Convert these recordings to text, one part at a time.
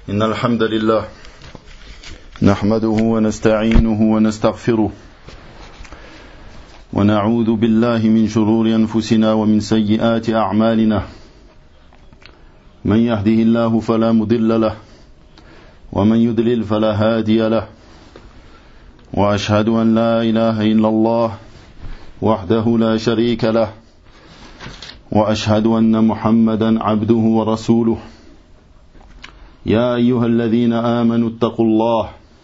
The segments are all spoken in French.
إن الحمد لله نحمده ونستعينه ونستغفره ونعوذ بالله من شرور أنفسنا ومن سيئات أعمالنا من يهده الله فلا مضل له ومن يضلل فلا هادي له وأشهد أن لا إله إلا الله وحده لا شريك له وأشهد أن محمدا عبده ورسوله يا أيها الذين آمنوا اتقوا الله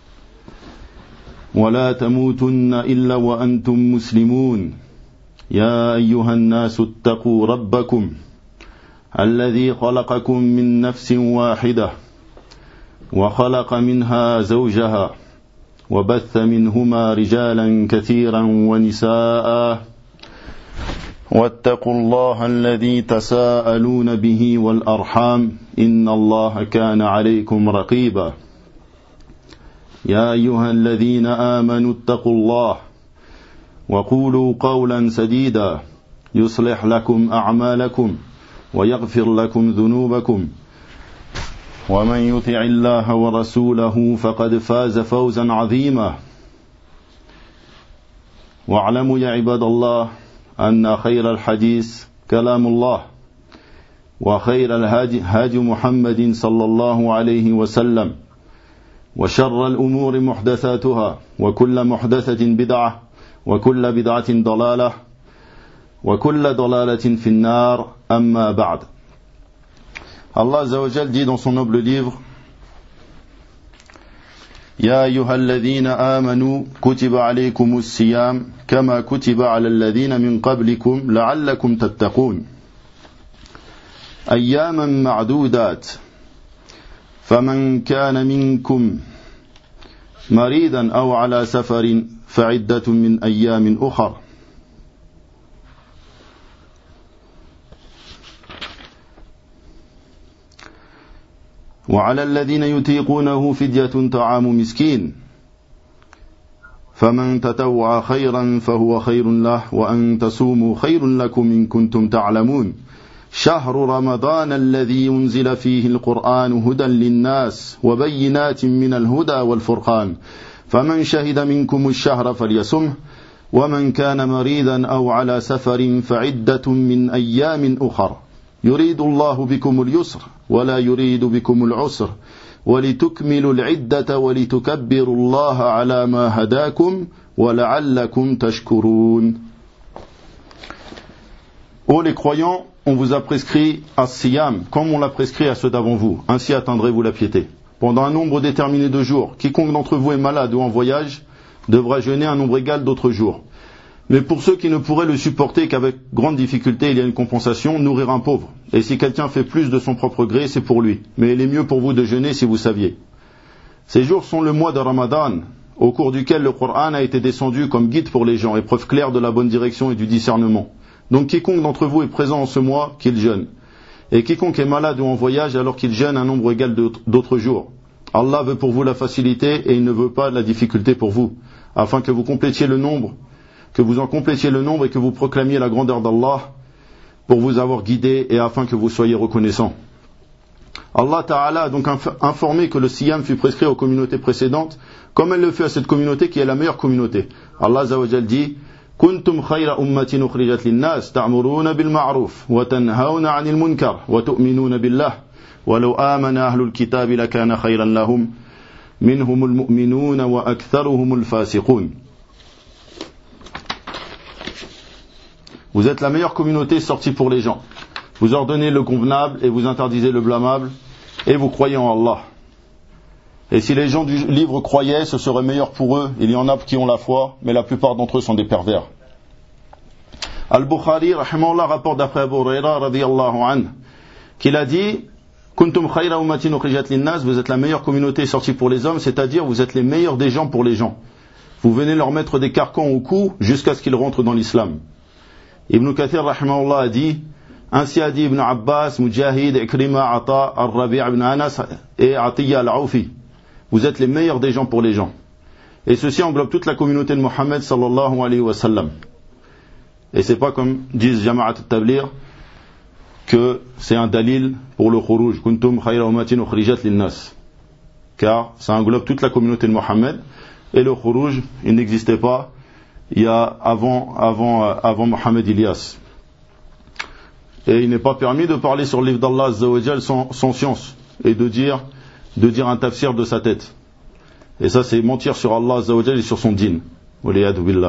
ولا تموتن إلا وأنتم مسلمون يا أيها الناس اتقوا ربكم الذي خلقكم من نفس واحدة وخلق منها زوجها وبث منهما رجالا كثيرا ونساء واتقوا الله الذي تساءلون به والأرحام إن الله كان عليكم رقيبا يا أيها الذين آمنوا اتقوا الله وقولوا قولا سديدا يصلح لكم أعمالكم ويغفر لكم ذنوبكم ومن يطع الله ورسوله فقد فاز فوزا عظيما واعلموا يا عباد الله أن خير الحديث كلام الله وخير الهدي هدي محمد صلى الله عليه وسلم وشر الأمور محدثاتها وكل محدثة بدعة وكل بدعة ضلالة وكل ضلالة في النار أما بعد. Allah Azza wa Jal dit dans son noble livre: يا أيها الذين آمنوا كتب عليكم الصيام كما كتب على الذين من قبلكم لعلكم تتقون أياما معدودات فمن كان منكم مريضا أو على سفر فعدة من أيام أخر وعلى الذين يطيقونه فدية طعام مسكين فمن تطوع خيرا فهو خير له وأن تصوموا خير لكم إن كنتم تعلمون شهر رمضان الذي ينزل فيه القرآن هدى للناس وبينات من الهدى والفرقان فمن شهد منكم الشهر فليصمه ومن كان مريضا أو على سفر فعدة من أيام أخر يريد الله بكم اليسر ولا يريد بكم العسر ولتكملوا العدة ولتكبروا الله على ما هداكم ولعلكم تشكرون. Ô les croyants, on vous a prescrit as-siyam, comme on l'a prescrit à ceux d'avant vous. Ainsi atteindrez-vous la piété. Pendant un nombre déterminé de jours, quiconque d'entre vous est malade ou en voyage devra jeûner un nombre égal d'autres jours. Mais pour ceux qui ne pourraient le supporter qu'avec grande difficulté, il y a une compensation, nourrir un pauvre. Et si quelqu'un fait plus de son propre gré, c'est pour lui. Mais il est mieux pour vous de jeûner si vous saviez. Ces jours sont le mois de Ramadan, au cours duquel le Coran a été descendu comme guide pour les gens, et preuve claire de la bonne direction et du discernement. Donc quiconque d'entre vous est présent en ce mois, qu'il jeûne. Et quiconque est malade ou en voyage, alors qu'il jeûne un nombre égal d'autres jours. Allah veut pour vous la facilité et il ne veut pas la difficulté pour vous, afin que vous complétiez le nombre, que vous en complétiez le nombre et que vous proclamiez la grandeur d'Allah pour vous avoir guidé et afin que vous soyez reconnaissants. Allah Ta'ala a donc informé que le siyam fut prescrit aux communautés précédentes, comme elle le fait à cette communauté qui est la meilleure communauté. Allah Azza wa Jal dit: كنتم خير أمة أخرجت للناس تأمرون بالمعروف وتنهون عن المنكر وتؤمنون بالله ولو آمن أهل الكتاب لكان خيرا لهم منهم المؤمنون وأكثرهم الفاسقون. Vous êtes la meilleure communauté sortie pour les gens. Vous ordonnez le convenable et vous interdisez le blâmable et vous croyez en Allah. Et si les gens du livre croyaient, ce serait meilleur pour eux. Il y en a qui ont la foi, mais la plupart d'entre eux sont des pervers. Al-Bukhari, rahimahullah, rapporte d'après Abu Huraira, radiyallahu anhu, qu'il a dit: Kuntum khayra ummatin ukhrijat linnas, vous êtes la meilleure communauté sortie pour les hommes, c'est-à-dire vous êtes les meilleurs des gens pour les gens. Vous venez leur mettre des carcans au cou jusqu'à ce qu'ils rentrent dans l'islam. Ibn Kathir, rahimahullah, a dit: ainsi a dit Ibn Abbas, Mujahid, Ikrima, Ata, Ar-Rabi' ibn Anas et Atiyya al-Awfi. Vous êtes les meilleurs des gens pour les gens. Et ceci englobe toute la communauté de Mohammed sallallahu alayhi wa sallam. Et c'est pas comme disent Jama'at al-Tablir que c'est un dalil pour le khuruj. Kuntum khayra ummatin ukhrijat linnas. car ça englobe toute la communauté de Mohammed, et le khuruj, il n'existait pas il y a avant Mohammed Ilyas. Et il n'est pas permis de parler sur le livre d'Allah Azza wa Jal sans science, et de dire un tafsir de sa tête. Et ça, c'est mentir sur Allah Azza wa Jal et sur son dîn. Waliyadu billah.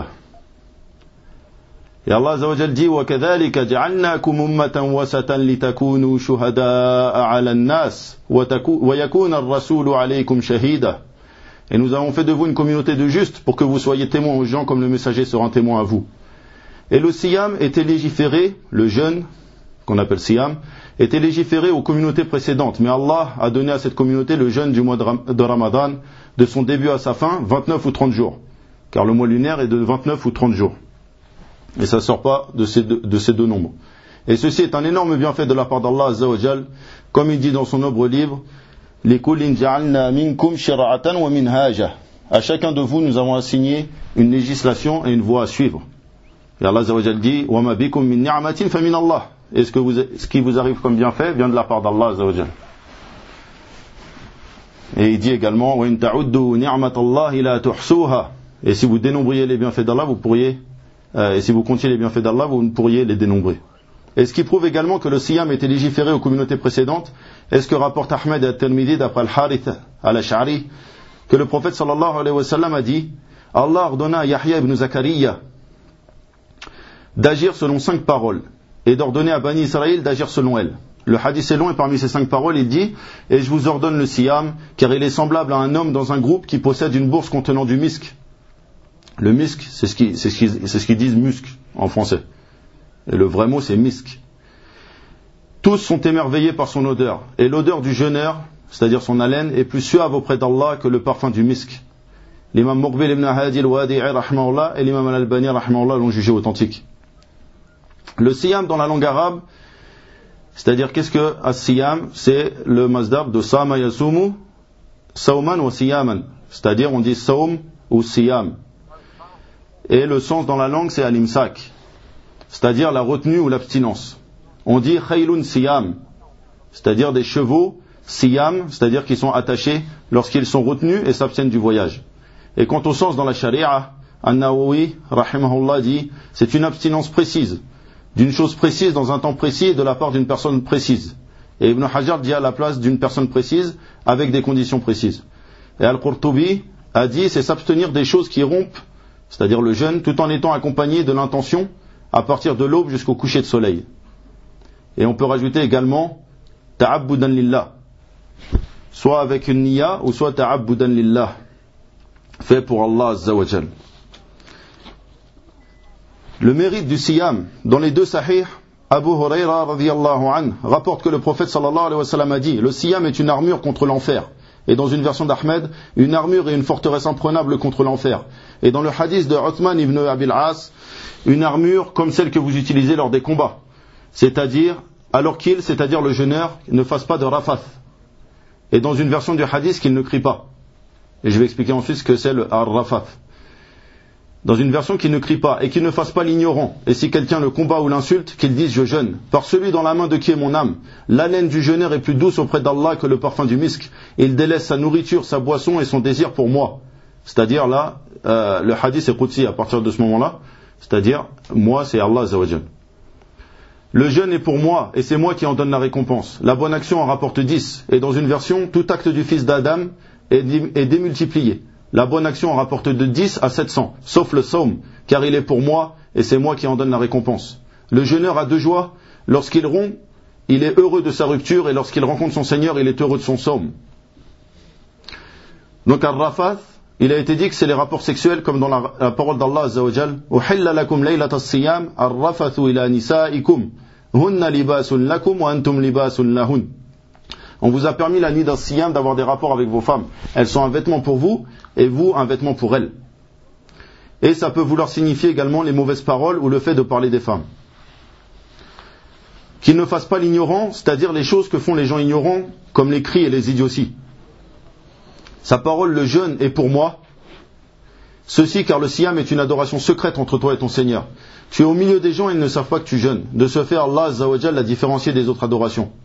Et Allah Azza wa Jal dit وَكَذَلِكَ جَعَلْنَاكُمْ أُمَّةً وَسَطًا لِتَكُونُوا شُهَدَاءَ عَلَى النَّاسِ وَيَكُونَ الرَّسُولُ عَلَيْكُمْ شَهِيدًا. Et nous avons fait de vous une communauté de justes pour que vous soyez témoins aux gens comme le messager sera témoin à vous. Et le siyam était légiféré, le jeûne, qu'on appelle siyam, était légiféré aux communautés précédentes. Mais Allah a donné à cette communauté le jeûne du mois de Ramadan, de son début à sa fin, 29 ou 30 jours. Car le mois lunaire est de 29 ou 30 jours. Et ça ne sort pas de ces deux nombres. Et ceci est un énorme bienfait de la part d'Allah Azza wa Jal, comme il dit dans son noble livre, لِكُلٍّ جَعَلْنَا مِنْكُمْ شِرَعَةً وَمِنْهَاجًا. À chacun de vous, nous avons assigné une législation et une voie à suivre. Et Allah Azza wa Jal dit, وَمَا بِكُمْ مِنْ نِعْمَةٍ فَمِنَ اللَّهِ. Et ce qui vous arrive comme bienfait vient de la part d'Allah Azza wa Jal. Et il dit également, وَإِن تَعُدُّوا نِعْمَةَ اللَّهِ لَا تُحْصُوهَا. Et si vous dénombriez les bienfaits d'Allah, et si vous comptiez les bienfaits d'Allah, vous ne pourriez les dénombrer. Et ce qui prouve également que le siyam était légiféré aux communautés précédentes, est ce que rapporte Ahmed et At-Tirmidhi d'après Al-Harith al-Ash'ari, que le prophète sallallahu alayhi wa sallam a dit, Allah ordonna à Yahya ibn Zakariya d'agir selon 5 paroles, et d'ordonner à Bani Israël d'agir selon elles. Le hadith est long et parmi ces 5 paroles, il dit, et je vous ordonne le siyam, car il est semblable à un homme dans un groupe qui possède une bourse contenant du misk. Le misk, c'est ce qu'ils disent musc en français. Et le vrai mot, c'est misk. Tous sont émerveillés par son odeur. Et l'odeur du jeûneur, c'est-à-dire son haleine, est plus suave auprès d'Allah que le parfum du misk. L'imam Muqbil ibn Hadi al-Wadi'i rahmahullah et l'imam al-Albani rahmahullah l'ont jugé authentique. Le siyam dans la langue arabe, c'est-à-dire qu'est-ce que as-siyam? C'est le masdar de sama yasumu, sawman wa siyaman. C'est-à-dire on dit sawm ou siyam. Et le sens dans la langue, c'est al-imsak, c'est-à-dire la retenue ou l'abstinence. On dit khaylun siyam, c'est-à-dire des chevaux siyam, c'est-à-dire qui sont attachés lorsqu'ils sont retenus et s'abstiennent du voyage. Et quant au sens dans la charia, An-Nawawi rahimahullah dit, c'est une abstinence précise, d'une chose précise dans un temps précis et de la part d'une personne précise. Et Ibn Hajar dit à la place d'une personne précise avec des conditions précises. Et Al-Qurtubi a dit, c'est s'abstenir des choses qui rompent, c'est-à-dire le jeûne, tout en étant accompagné de l'intention à partir de l'aube jusqu'au coucher de soleil. Et on peut rajouter également ta'abbudan lillah, soit avec une niya ou soit ta'abbudan lillah, fait pour Allah Azza wa Jal. Le mérite du siyam, dans les 2 sahih, Abu Huraira radiyallahu anhu rapporte que le prophète sallallahu alayhi wa sallam a dit, le siyam est une armure contre l'enfer. Et dans une version d'Ahmed, une armure et une forteresse imprenable contre l'enfer. Et dans le hadith de Uthman ibn Abil As, une armure comme celle que vous utilisez lors des combats. C'est-à-dire le jeûneur, ne fasse pas de rafath. Et dans une version du hadith, qu'il ne crie pas. Et je vais expliquer ensuite ce que c'est le rafath. Dans une version qu'il ne crie pas et qu'il ne fasse pas l'ignorant. Et si quelqu'un le combat ou l'insulte, qu'il dise je jeûne. Par celui dans la main de qui est mon âme. L'haleine du jeûneur est plus douce auprès d'Allah que le parfum du misk. Et il délaisse sa nourriture, sa boisson et son désir pour moi. C'est-à-dire là, le hadith est qudsi à partir de ce moment-là. C'est-à-dire, moi c'est Allah Azza wa Jal. Le jeûne est pour moi et c'est moi qui en donne la récompense. La bonne action en rapporte 10. Et dans une version, tout acte du fils d'Adam est démultiplié. La bonne action en rapporte de 10 à 700, sauf le sawm, car il est pour moi et c'est moi qui en donne la récompense. Le jeûneur a 2 joies. Lorsqu'il rompt, il est heureux de sa rupture et lorsqu'il rencontre son Seigneur, il est heureux de son sawm. Donc al-rafath, il a été dit que c'est les rapports sexuels comme dans la parole d'Allah Azza wa Jal. Uhilla lakum laylatas siyam ar-rafathu ila nisaikum hunna libasun lakum wa antum libasun lahun. On vous a permis la nuit d'un siyam d'avoir des rapports avec vos femmes. Elles sont un vêtement pour vous et vous un vêtement pour elles. Et ça peut vouloir signifier également les mauvaises paroles ou le fait de parler des femmes. Qu'ils ne fassent pas l'ignorant, c'est-à-dire les choses que font les gens ignorants, comme les cris et les idioties. Sa parole, le jeûne, est pour moi. Ceci car le siyam est une adoration secrète entre toi et ton Seigneur. Tu es au milieu des gens et ils ne savent pas que tu jeûnes. De ce fait, Allah Azza wa Jal l'a différencié des autres adorations.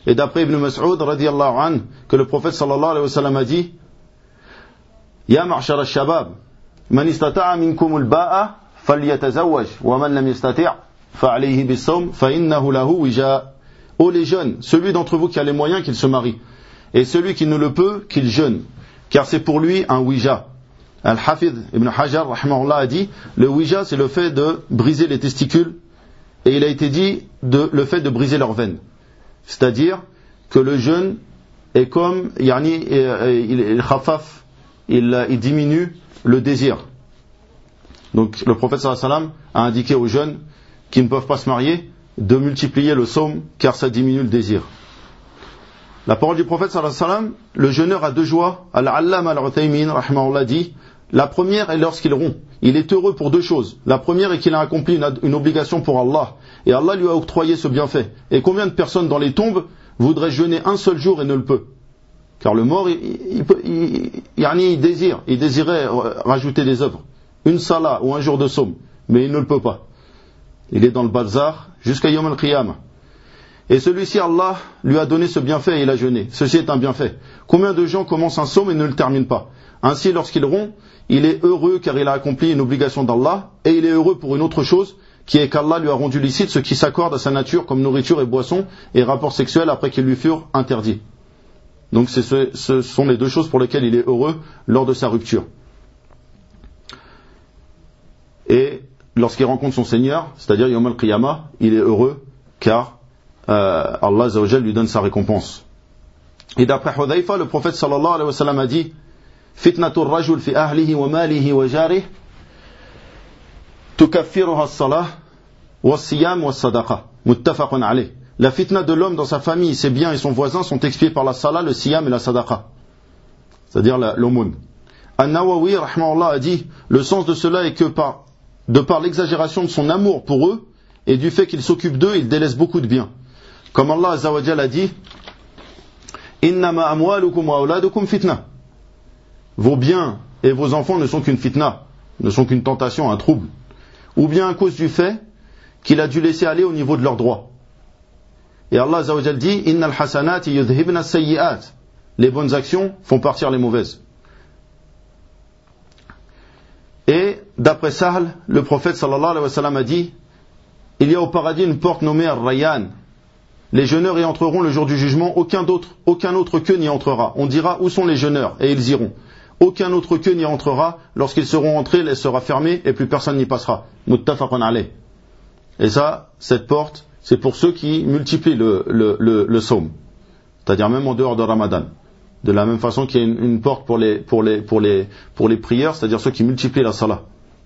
Et d'après Ibn Mas'ud radiyallahu anhu, que le prophète sallallahu alayhi wa sallam a dit, Ya ma'shar al-shabab, man istata'a minkum al-ba'a falyatazawwaj, wa man lam yastati' fa'alayhi bis-sawm fa innahu lahu wija. Ô les jeunes, celui d'entre vous qui a les moyens, qu'il se marie. Et celui qui ne le peut, qu'il jeûne. Car c'est pour lui un wija. Al-Hafidh Ibn Hajar rahimahullah a dit, le wija c'est le fait de briser les testicules, et il a été dit le fait de briser leurs veines. C'est-à-dire que le jeûne est comme, il khafaf, il diminue le désir. Donc le prophète sallallahu alayhi wa sallam a indiqué aux jeunes qui ne peuvent pas se marier de multiplier le sawm car ça diminue le désir. La parole du prophète sallallahu alayhi wa sallam, le jeûneur a deux joies. Al-Allama al-Uthaymin rahimahullah dit, la première est lorsqu'il rompt. Il est heureux pour deux choses. La première est qu'il a accompli une obligation pour Allah et Allah lui a octroyé ce bienfait. Et combien de personnes dans les tombes voudraient jeûner un seul jour et ne le peut? Car le mort, il désirait rajouter des œuvres. Une salat ou un jour de sawm, mais il ne le peut pas. Il est dans le bazar jusqu'à Yom al-Qiyamah. Et celui-ci, Allah lui a donné ce bienfait et il a jeûné. Ceci est un bienfait. Combien de gens commencent un sawm et ne le terminent pas? Ainsi, lorsqu'il rompt, il est heureux car il a accompli une obligation d'Allah et il est heureux pour une autre chose qui est qu'Allah lui a rendu licite ce qui s'accorde à sa nature comme nourriture et boisson et rapports sexuels après qu'ils lui furent interdits. Donc ce sont les deux choses pour lesquelles il est heureux lors de sa rupture. Et lorsqu'il rencontre son Seigneur, c'est-à-dire Yom al-Qiyamah, il est heureux car Allah Azza wa Jal lui donne sa récompense. Et d'après Hudhayfa, le prophète sallallahu alayhi wa sallam a dit, Fitnatur rajul fi ahlihi wa malihi wa jarih tukaffiruha as-salah wa as-siyam wa as-sadaqa muttafaqun alayh. La fitna de l'homme dans sa famille, ses biens et son voisin sont expiés par la salat, le siyam et la sadaqa, c'est-à-dire l'aumône. An-Nawawi rahimahullah a dit, le sens de cela est que de par l'exagération de son amour pour eux et du fait qu'il s'occupe d'eux, il délaisse beaucoup de biens. Comme Allah Azza wa Jalla a dit, Innama amwalukum wa auladukum fitna. Vos biens et vos enfants ne sont qu'une fitna, ne sont qu'une tentation, un trouble. Ou bien à cause du fait qu'il a dû laisser aller au niveau de leurs droits. Et Allah Azza wa Jalla dit, Innal hasanati yudhibna as-sayyi'at. Les bonnes actions font partir les mauvaises. Et d'après Sahl, le prophète sallallahu alayhi wa sallam a dit, il y a au paradis une porte nommée Ar-Rayyan. Les jeûneurs y entreront le jour du jugement, aucun autre qu'eux n'y entrera. On dira, où sont les jeûneurs? Et ils iront. Aucun autre qu'eux n'y entrera. Lorsqu'ils seront entrés, elle sera fermée et plus personne n'y passera. Muttafaqun alayh. Et ça, cette porte, c'est pour ceux qui multiplient le sawm. C'est-à-dire même en dehors de Ramadan. De la même façon qu'il y a une porte pour les prières, c'est-à-dire ceux qui multiplient la salat.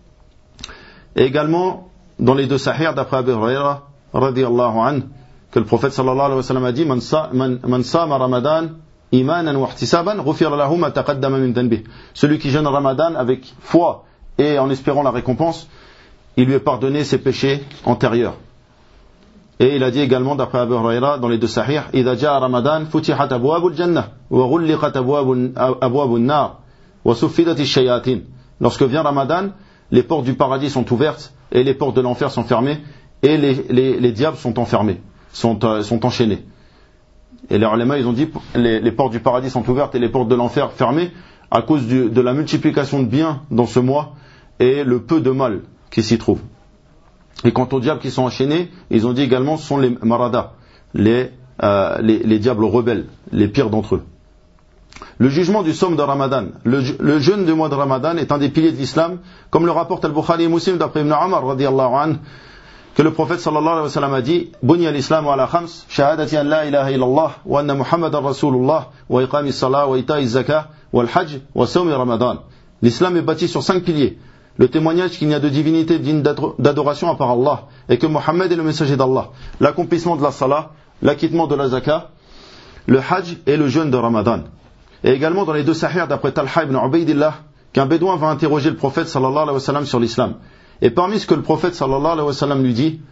Et également, dans les deux sahih, d'après Abu Huraira, radiyallahu anhu, que le prophète sallallahu alayhi wa sallam a dit, Man sama Ramadan imanan wa ihtisaban ghufira lahu ma taqaddama min dhanbih. Celui qui jeûne Ramadan avec foi et en espérant la récompense, il lui est pardonné ses péchés antérieurs. Et il a dit également, d'après Abu Huraira, dans les deux sahih, Idha ja'a Ramadan futihat abwabul jannah wa ghulliqat abwabun nar wa suffidat ash-shayatin. Lorsque vient Ramadan, les portes du paradis sont ouvertes et les portes de l'enfer sont fermées et les diables sont enfermés, sont enchaînés. Et les ulama, ils ont dit, les portes du paradis sont ouvertes et les portes de l'enfer fermées à cause de la multiplication de biens dans ce mois et le peu de mal qui s'y trouve. Et quant aux diables qui sont enchaînés, ils ont dit également, ce sont les maradas, les diables rebelles, les pires d'entre eux. Le jugement du sawm de Ramadan, le jeûne du mois de Ramadan est un des piliers de l'islam, comme le rapporte Al-Bukhari et Muslim d'après Ibn Umar radiyallahu anhu, que le prophète sallallahu alayhi wa sallam a dit, Bunya al-Islam ala khams, shahadati an la ilaha illallah, wa anna Muhammadan Rasulullah, wa iqami salah, wa ita'i zakah, wa al-hajj, wa sawmi Ramadan. L'islam est bâti sur 5 piliers. Le témoignage qu'il n'y a de divinité digne d'adoration à part Allah, et que Mohammed est le messager d'Allah. L'accomplissement de la salah, l'acquittement de la zakah, le hajj et le jeûne de Ramadan. Et également dans les deux sahih d'après Talha ibn Ubaydillah, qu'un bédouin va interroger le prophète sallallahu alayhi wa sallam sur l'islam. Et parmi ce que le prophète sallallahu alayhi wa sallam lui dit,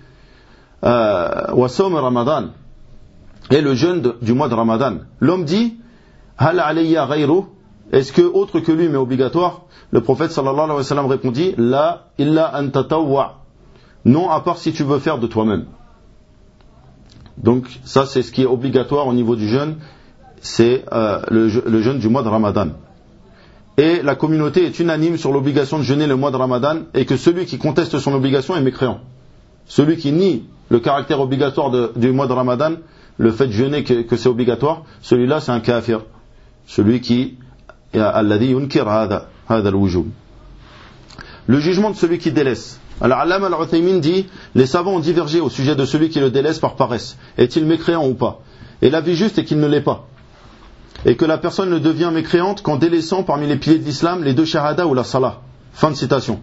wa sawm Ramadan, et le jeûne du mois de Ramadan. L'homme dit, hal alayya ghayru, est-ce que autre que lui mais obligatoire? Le prophète sallallahu alayhi wa sallam répondit, la illa an tatawwa, non à part si tu veux faire de toi-même. Donc ça c'est ce qui est obligatoire au niveau du jeûne, c'est le jeûne du mois de Ramadan. Et la communauté est unanime sur l'obligation de jeûner le mois de Ramadan, et que celui qui conteste son obligation est mécréant. Celui qui nie le caractère obligatoire du mois de Ramadan, le fait de jeûner que c'est obligatoire, celui-là c'est un kafir. Celui qui alladhi yunkir hada al-wujub. Le jugement de celui qui délaisse. Al-Allama al-Uthaymin dit, les savants ont divergé au sujet de celui qui le délaisse par paresse. Est-il mécréant ou pas? Et l'avis juste est qu'il ne l'est pas. Et que la personne ne devient mécréante qu'en délaissant parmi les piliers de l'islam les deux shahada ou la salah. Fin de citation.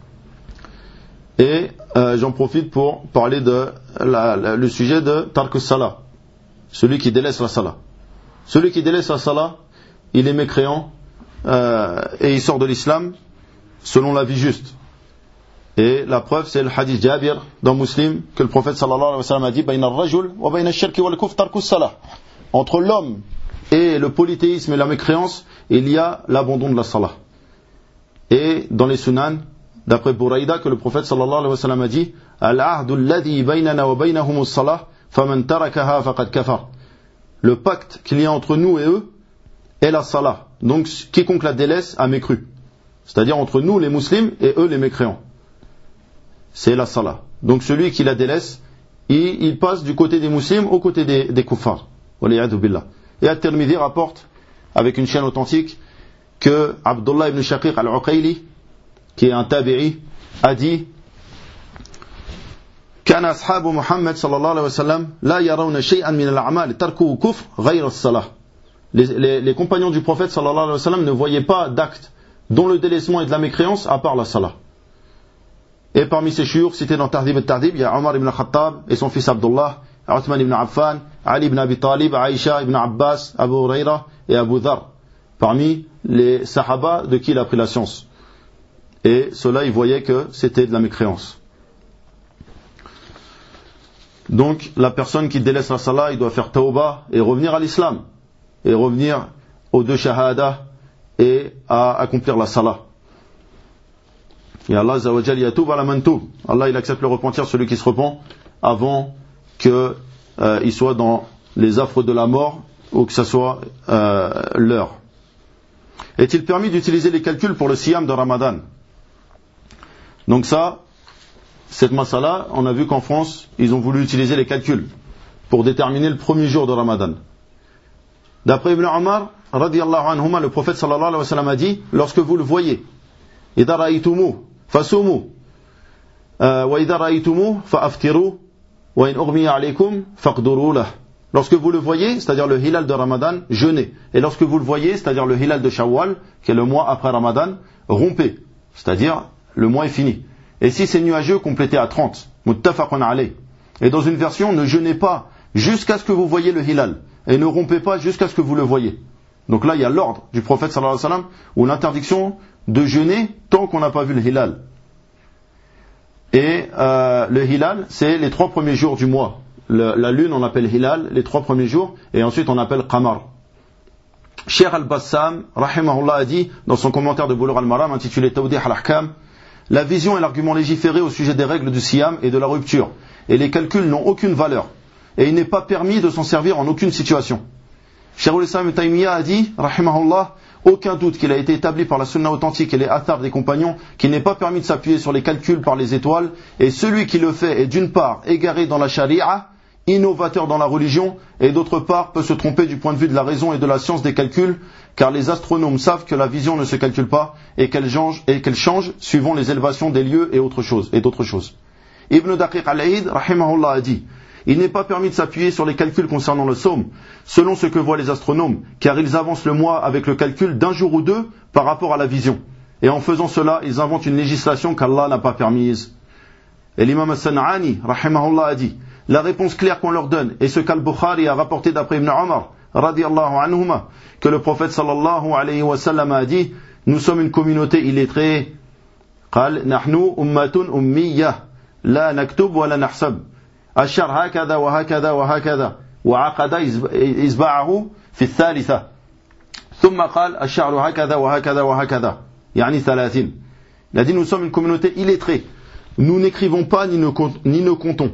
Et j'en profite pour parler le sujet de tark salah, celui qui délaisse la salah. Celui qui délaisse la salah, il est mécréant et il sort de l'islam selon l'avis juste. Et la preuve c'est le hadith Jabir dans Muslim que le prophète sallallahu alayhi wa sallam a dit bayna ar-rajul wa bayna ash-shirki wal kufr tarku salah. Entre l'homme et le polythéisme et la mécréance, il y a l'abandon de la salah. Et dans les sunan, d'après Buraïda, que le prophète sallallahu alayhi wa sallam a dit al-ahdu alladhi baynana wa baynahum as-salah faman tarakaha faqad kafar. Le pacte qu'il y a entre nous et eux est la salah. Donc quiconque la délaisse a mécru. C'est-à-dire entre nous les musulmans et eux les mécréants. C'est la salah. Donc celui qui la délaisse, il passe du côté des musulmans au côté des kuffars. Waliyadu billah. Et At-Tirmidhi rapporte avec une chaîne authentique que Abdullah ibn Shaqiq al-Uqayli, qui est un tabi'i, a dit كان أصحاب محمد صلى الله عليه وسلم لا يرون شيئا من الأعمال تركه كفر غير الصلاة. Les compagnons du prophète sallallahu alayhi wa sallam ne voyaient pas d'actes dont le délaissement est de la mécréance à part la salah. Et parmi ces shuyukh cités dans Tahdhib al-Tahdhib, il y a Omar ibn Khattab et son fils Abdullah, Uthman ibn Affan, Ali ibn Abi Talib, Aïcha ibn Abbas, Abu Huraira et Abu Dhar, parmi les sahaba de qui il a pris la science. Et ceux-là, ils voyaient que c'était de la mécréance. Donc, la personne qui délaisse la salah, il doit faire tawbah et revenir à l'islam, et revenir aux deux shahada et à accomplir la salah. Et Allah Azza wa Jal yatoub ala man toub. Allah il accepte le repentir celui qui se repent avant que il soit dans les affres de la mort ou que ça soit l'heure. Est-il permis d'utiliser les calculs pour le siyam de Ramadan? Donc ça, cette masala, on a vu qu'en France, ils ont voulu utiliser les calculs pour déterminer le premier jour de Ramadan. D'après Ibn Umar, radiyallahu anhuma, le prophète sallallahu alayhi wa sallam a dit, lorsque vous le voyez, idha ra'aytumu fasumu wa idha ra'aytumu fa'aftiru wa in ughmiya alaykum faqduru lah. Lorsque vous le voyez, c'est-à-dire le hilal de Ramadan, jeûnez. Et lorsque vous le voyez, c'est-à-dire le hilal de Shawwal, qui est le mois après Ramadan, rompez. C'est-à-dire, le mois est fini. Et si c'est nuageux, complétez à 30. Muttafaqun alayh. Et dans une version, ne jeûnez pas jusqu'à ce que vous voyez le hilal. Et ne rompez pas jusqu'à ce que vous le voyez. Donc là, il y a l'ordre du prophète sallallahu alayhi wa sallam, ou l'interdiction de jeûner tant qu'on n'a pas vu le hilal. Et le hilal, c'est les 3 premiers jours du mois. La lune, on appelle hilal, les 3 premiers jours, et ensuite on appelle qamar. Cheikh al-Bassam, rahimahullah, a dit, dans son commentaire de Bulugh al-Maram, intitulé Tawdih al-Ahkam, la vision est l'argument légiféré au sujet des règles du siyam et de la rupture, et les calculs n'ont aucune valeur, et il n'est pas permis de s'en servir en aucune situation. Cheikh al-Islam ibn Taymiyyah a dit, rahimahullah, aucun doute qu'il a été établi par la sunna authentique et les athars des compagnons qu'il n'est pas permis de s'appuyer sur les calculs par les étoiles, et celui qui le fait est d'une part égaré dans la charia, innovateur dans la religion, et d'autre part peut se tromper du point de vue de la raison et de la science des calculs, car les astronomes savent que la vision ne se calcule pas et qu'elle change suivant les élévations des lieux et d'autres choses. Ibn Daqiq al-Aïd, rahimahullah, a dit, il n'est pas permis de s'appuyer sur les calculs concernant le sawm, selon ce que voient les astronomes, car ils avancent le mois avec le calcul d'un jour ou deux par rapport à la vision. Et en faisant cela, ils inventent une législation qu'Allah n'a pas permise. Et l'imam al-San'ani, rahimahullah, a dit, la réponse claire qu'on leur donne, et ce qu'Al-Bukhari a rapporté d'après Ibn Umar, radiyallahu anhuma, que le prophète sallallahu alayhi wa sallam a dit, nous sommes une communauté illettrée. قال نحن أمة أمية لا نكتب ولا نحسب الشر هكذا وهكذا وهكذا وعقد إصبعه في الثالثة ثم قال الشعر هكذا وهكذا وهكذا يعني 30. Il a dit nous sommes une communauté illettrée. Nous n'écrivons pas ni ne comptons.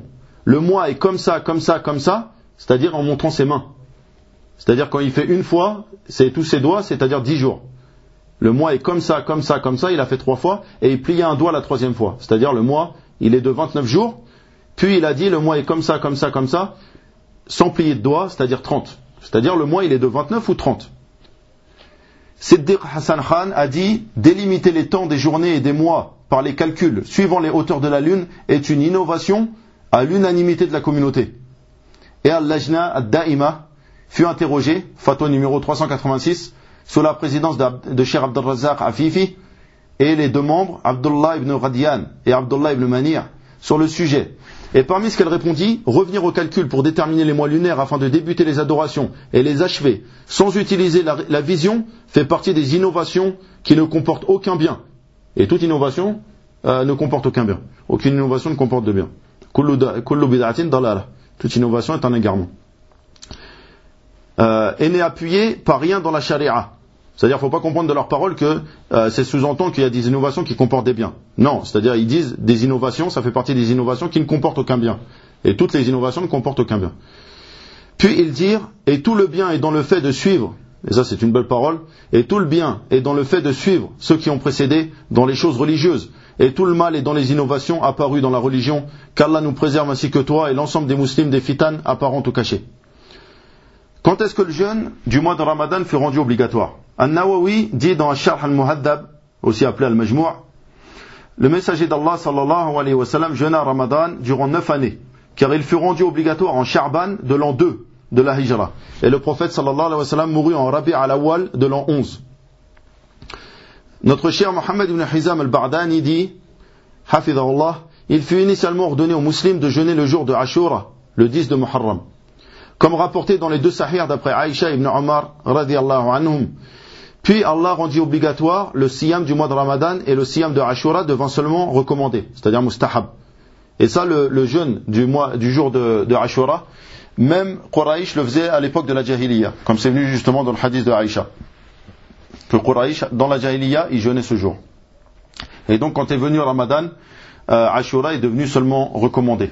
le mois est comme ça, comme ça, comme ça, c'est-à-dire en montrant ses mains. C'est-à-dire quand il fait une fois, c'est tous ses doigts, c'est-à-dire 10 jours. Le mois est comme ça, comme ça, comme ça, il a fait 3 fois, et il plie un doigt la 3e fois. C'est-à-dire le mois, il est de 29 jours, puis il a dit le mois est comme ça, comme ça, comme ça, sans plier de doigts, c'est-à-dire 30. C'est-à-dire le mois il est de 29 ou 30. Siddiq Hassan Khan a dit délimiter les temps des journées et des mois par les calculs suivant les hauteurs de la lune est une innovation à l'unanimité de la communauté. Et Al-Lajna Ad-Da'ima fut interrogé, fatwa numéro 386, sous la présidence de Cheikh Abdel Razak Afifi et les 2 membres, Abdullah ibn Radian et Abdullah ibn Manir, sur le sujet. Et parmi ce qu'elle répondit, revenir au calcul pour déterminer les mois lunaires afin de débuter les adorations et les achever sans utiliser la vision fait partie des innovations qui ne comportent aucun bien. Et toute innovation ne comporte aucun bien. Aucune innovation ne comporte de bien. Kullu bid'atin dalalah. Toute innovation est un égarement. Et n'est appuyé par rien dans la charia. C'est-à-dire qu'il ne faut pas comprendre de leurs paroles que c'est sous-entend qu'il y a des innovations qui comportent des biens. Non, c'est-à-dire ils disent des innovations, ça fait partie des innovations qui ne comportent aucun bien. Et toutes les innovations ne comportent aucun bien. Puis ils dirent, et tout le bien est dans le fait de suivre, et ça c'est une belle parole, et tout le bien est dans le fait de suivre ceux qui ont précédé dans les choses religieuses, et tout le mal est dans les innovations apparues dans la religion, qu'Allah nous préserve ainsi que toi et l'ensemble des musulmans des fitanes apparentes ou cachées. Quand est-ce que le jeûne du mois de Ramadan fut rendu obligatoire? An-Nawawi dit dans Al-Sharh al-Muhaddab, aussi appelé Al-Majmou', le messager d'Allah sallallahu alayhi wa sallam jeûna Ramadan durant 9 années, car il fut rendu obligatoire en Sha'ban de l'an 2 de la Hijra. Et le prophète sallallahu alayhi wa sallam mourut en Rabi' al-Awwal de l'an 11. Notre cher Mohammed ibn Hizam al-Ba'dani dit, Hafidhahullah, il fut initialement ordonné aux musulmans de jeûner le jour de Ashura, le 10 de Muharram. Comme rapporté dans les 2 Sahih d'après Aïcha ibn Omar radiyallahu anhum. Puis Allah rendit obligatoire le siyam du mois de Ramadan et le siyam de Ashura devint seulement recommandé, c'est-à-dire mustahab. Et ça, le jeûne du jour de Ashura, même Quraïsh le faisait à l'époque de la Jahiliya, comme c'est venu justement dans le hadith de Aïcha. Que Quraïsh, dans la Jahiliya, ils jeûnaient ce jour. Et donc quand est venu Ramadan, Ashura est devenu seulement recommandé.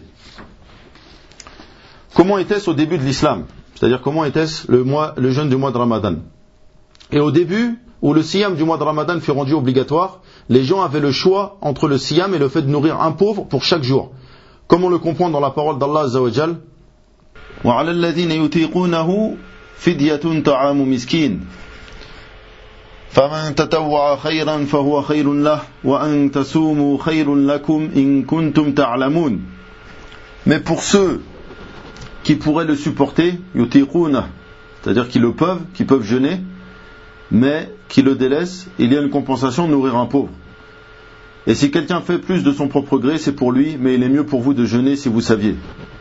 Comment était-ce au début de l'islam? C'est-à-dire comment était-ce le jeûne du mois de Ramadan? Et au début, où le siyam du mois de Ramadan fut rendu obligatoire, les gens avaient le choix entre le siyam et le fait de nourrir un pauvre pour chaque jour. Comme on le comprend dans la parole d'Allah Azza wa Jal, وَعَلَى الَّذِينَ يُطِيقُونَهُ فِدْيَةٌ طَعَامُ مِسْكِينٍ فَمَنْ تَطَوَّعَ خَيْرًا فَهُوَ خَيْرٌ لَهُ وَأَنْ تَصُومُوا خَيْرٌ لَكُمْ إِن كُنتُمْ تَعْلَمُونَ. Mais pour ceux qui pourraient le supporter, yutiquna, c'est-à-dire qui peuvent jeûner, mais qui le délaissent, il y a une compensation de nourrir un pauvre. Et si quelqu'un fait plus de son propre gré, c'est pour lui, mais il est mieux pour vous de jeûner si vous saviez.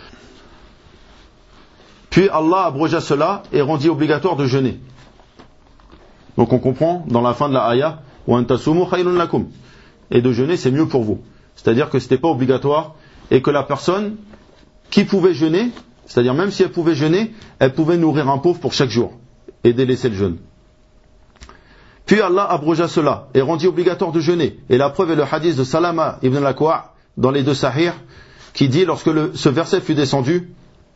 Puis Allah abrogea cela et rendit obligatoire de jeûner. Donc on comprend dans la fin de la ayah, wa antasumu khayrun lakum, et de jeûner c'est mieux pour vous. C'est-à-dire que c'était pas obligatoire et que la personne qui pouvait jeûner, c'est-à-dire même si elle pouvait jeûner, elle pouvait nourrir un pauvre pour chaque jour et délaisser le jeûne. Puis Allah abrogea cela et rendit obligatoire de jeûner. Et la preuve est le hadith de Salama ibn al-Akwa' dans les 2 Sahih qui dit lorsque ce verset fut descendu,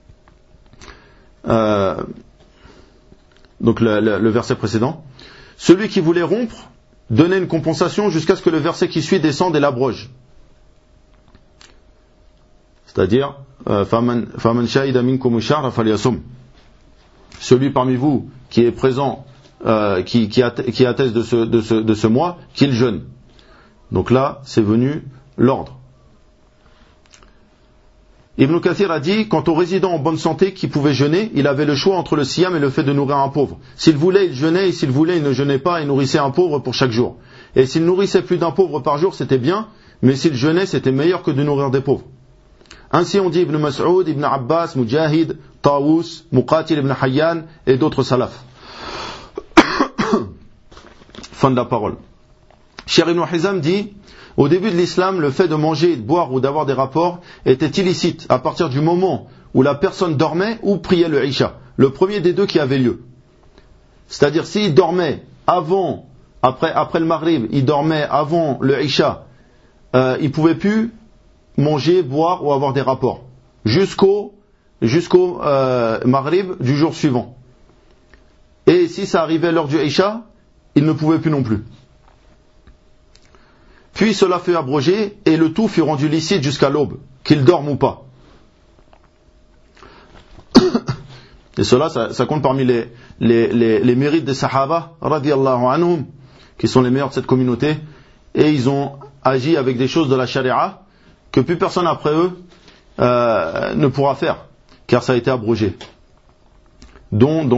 donc le verset précédent, celui qui voulait rompre donnait une compensation jusqu'à ce que le verset qui suit descende et l'abroge. C'est-à-dire فَمَنْ شَهِدَ مِنْكُمُ الشَّهْرَ فَلْيَصُمْ. Celui parmi vous qui est présent, qui atteste de ce mois, qu'il jeûne. Donc là, c'est venu l'ordre. Ibn Kathir a dit, quant aux résidents en bonne santé qui pouvaient jeûner, il avait le choix entre le siyam et le fait de nourrir un pauvre. S'il voulait, il jeûnait, et s'il voulait, il ne jeûnait pas et nourrissait un pauvre pour chaque jour. Et s'il nourrissait plus d'un pauvre par jour, c'était bien, mais s'il jeûnait, c'était meilleur que de nourrir des pauvres. Ainsi on dit Ibn Mas'ud, Ibn Abbas, Mujahid, Tawus, Muqatil ibn Hayyan et d'autres salafs. Fin de la parole. Cheikh Ibn Hizam dit, au début de l'islam, le fait de manger, de boire ou d'avoir des rapports était illicite à partir du moment où la personne dormait ou priait le Isha, le premier des deux qui avait lieu. C'est-à-dire s'il dormait après le Maghrib, il dormait avant le Isha, il ne pouvait plus manger, boire ou avoir des rapports jusqu'au Maghrib du jour suivant. Et si ça arrivait à l'heure du Isha, il ne pouvait plus non plus. Puis cela fut abrogé et le tout fut rendu licite jusqu'à l'aube, qu'il dorme ou pas. Et cela, ça compte parmi les mérites des Sahaba, radiyallahu anhum, qui sont les meilleurs de cette communauté, et ils ont agi avec des choses de la charia que plus personne après eux ne pourra faire, car ça a été abrogé. Donc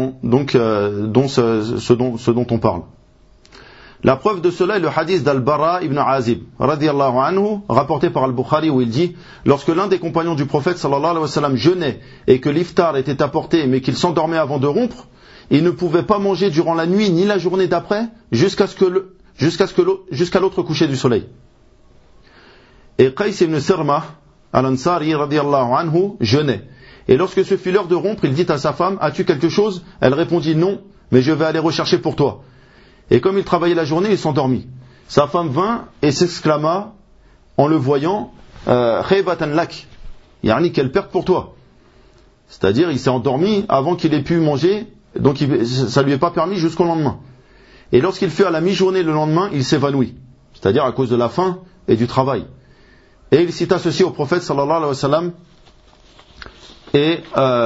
ce dont on parle. La preuve de cela est le hadith d'Al-Bara ibn Azib, radiyallahu anhu, rapporté par Al-Bukhari, où il dit: lorsque l'un des compagnons du prophète sallallahu alayhi wa sallam jeûnait et que l'iftar était apporté mais qu'il s'endormait avant de rompre, il ne pouvait pas manger durant la nuit ni la journée d'après jusqu'à l'autre coucher du soleil. Et Qais ibn Sirma al-Ansari radiyallahu anhu jeûnait. Et lorsque ce fut l'heure de rompre, il dit à sa femme: as-tu quelque chose? Elle répondit: non, mais je vais aller rechercher pour toi. Et comme il travaillait la journée, il s'endormit. Sa femme vint et s'exclama en le voyant: Khaybatan lak, yani quelle perte pour toi. C'est-à-dire, il s'est endormi avant qu'il ait pu manger, donc ça lui est pas permis jusqu'au lendemain. Et lorsqu'il fut à la mi-journée le lendemain, il s'évanouit, c'est-à-dire à cause de la faim et du travail. Et il cita ceci au prophète sallallahu alayhi wa sallam, et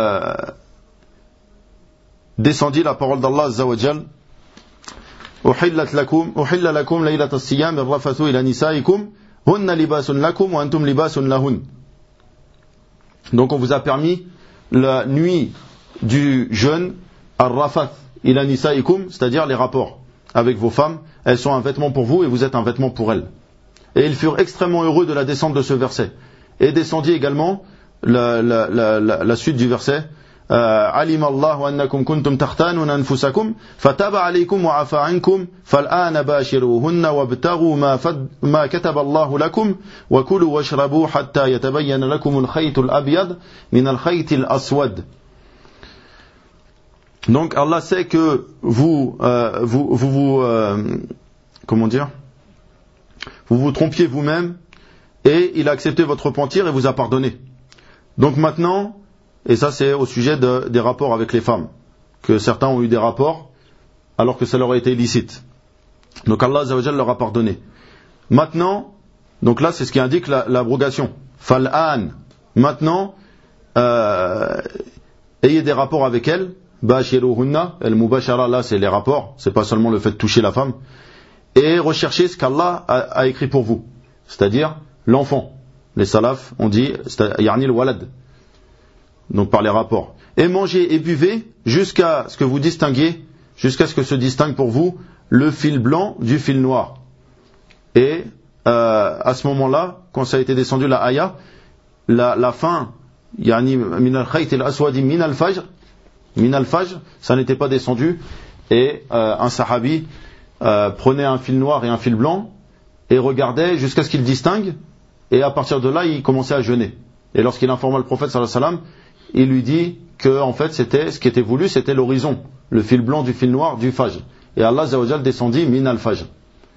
descendit la parole d'Allah azza wa jal: أحل لكم ليلة الصيام الرفث إلى نسائكم هن لباس لكم وأنتم لباس لهن. Donc on vous a permis la nuit du jeûne ar-rafath ila nisaikum, c'est-à-dire les rapports avec vos femmes. Elles sont un vêtement pour vous et vous êtes un vêtement pour elles. Et ils furent extrêmement heureux de la descente de ce verset. Et descendit également la suite du verset: علم الله أنكم كنتم تختانون أنفسكم فتاب عليكم وعفى عنكم فالآن باشروهن وابتغوا ما كتب الله لكم وكلوا واشربوا حتى يتبين لكم الخيط الأبيض من الخيط الأسود. Donc Allah sait que vous trompiez vous-même, et il a accepté votre repentir et vous a pardonné. Donc maintenant, et ça c'est au sujet des rapports avec les femmes, que certains ont eu des rapports alors que ça leur a été illicite. Donc Allah Azza wa Jalla leur a pardonné. Maintenant, donc là c'est ce qui indique l'abrogation. Fal'an, maintenant, ayez des rapports avec elles. Bashiruhunna, al-mubashara, là c'est les rapports, c'est pas seulement le fait de toucher la femme. Et recherchez ce qu'Allah a écrit pour vous, c'est-à-dire l'enfant. Les salafs ont dit yarni al-walad, donc par les rapports. Et mangez et buvez jusqu'à ce que vous distinguiez, jusqu'à ce que se distingue pour vous le fil blanc du fil noir. Et à ce moment-là, quand ça a été descendu la ayah, la fin, yani min al-khayt al-aswadi min al-fajr, ça n'était pas descendu, et un sahabi prenait un fil noir et un fil blanc et regardait jusqu'à ce qu'il distingue, et à partir de là il commençait à jeûner. Et lorsqu'il informa le prophète sallallahu alayhi wa sallam, il lui dit que en fait c'était ce qui était voulu, c'était l'horizon, le fil blanc du fil noir du fajr, et Allah azza wa jal descendit min al-fajr.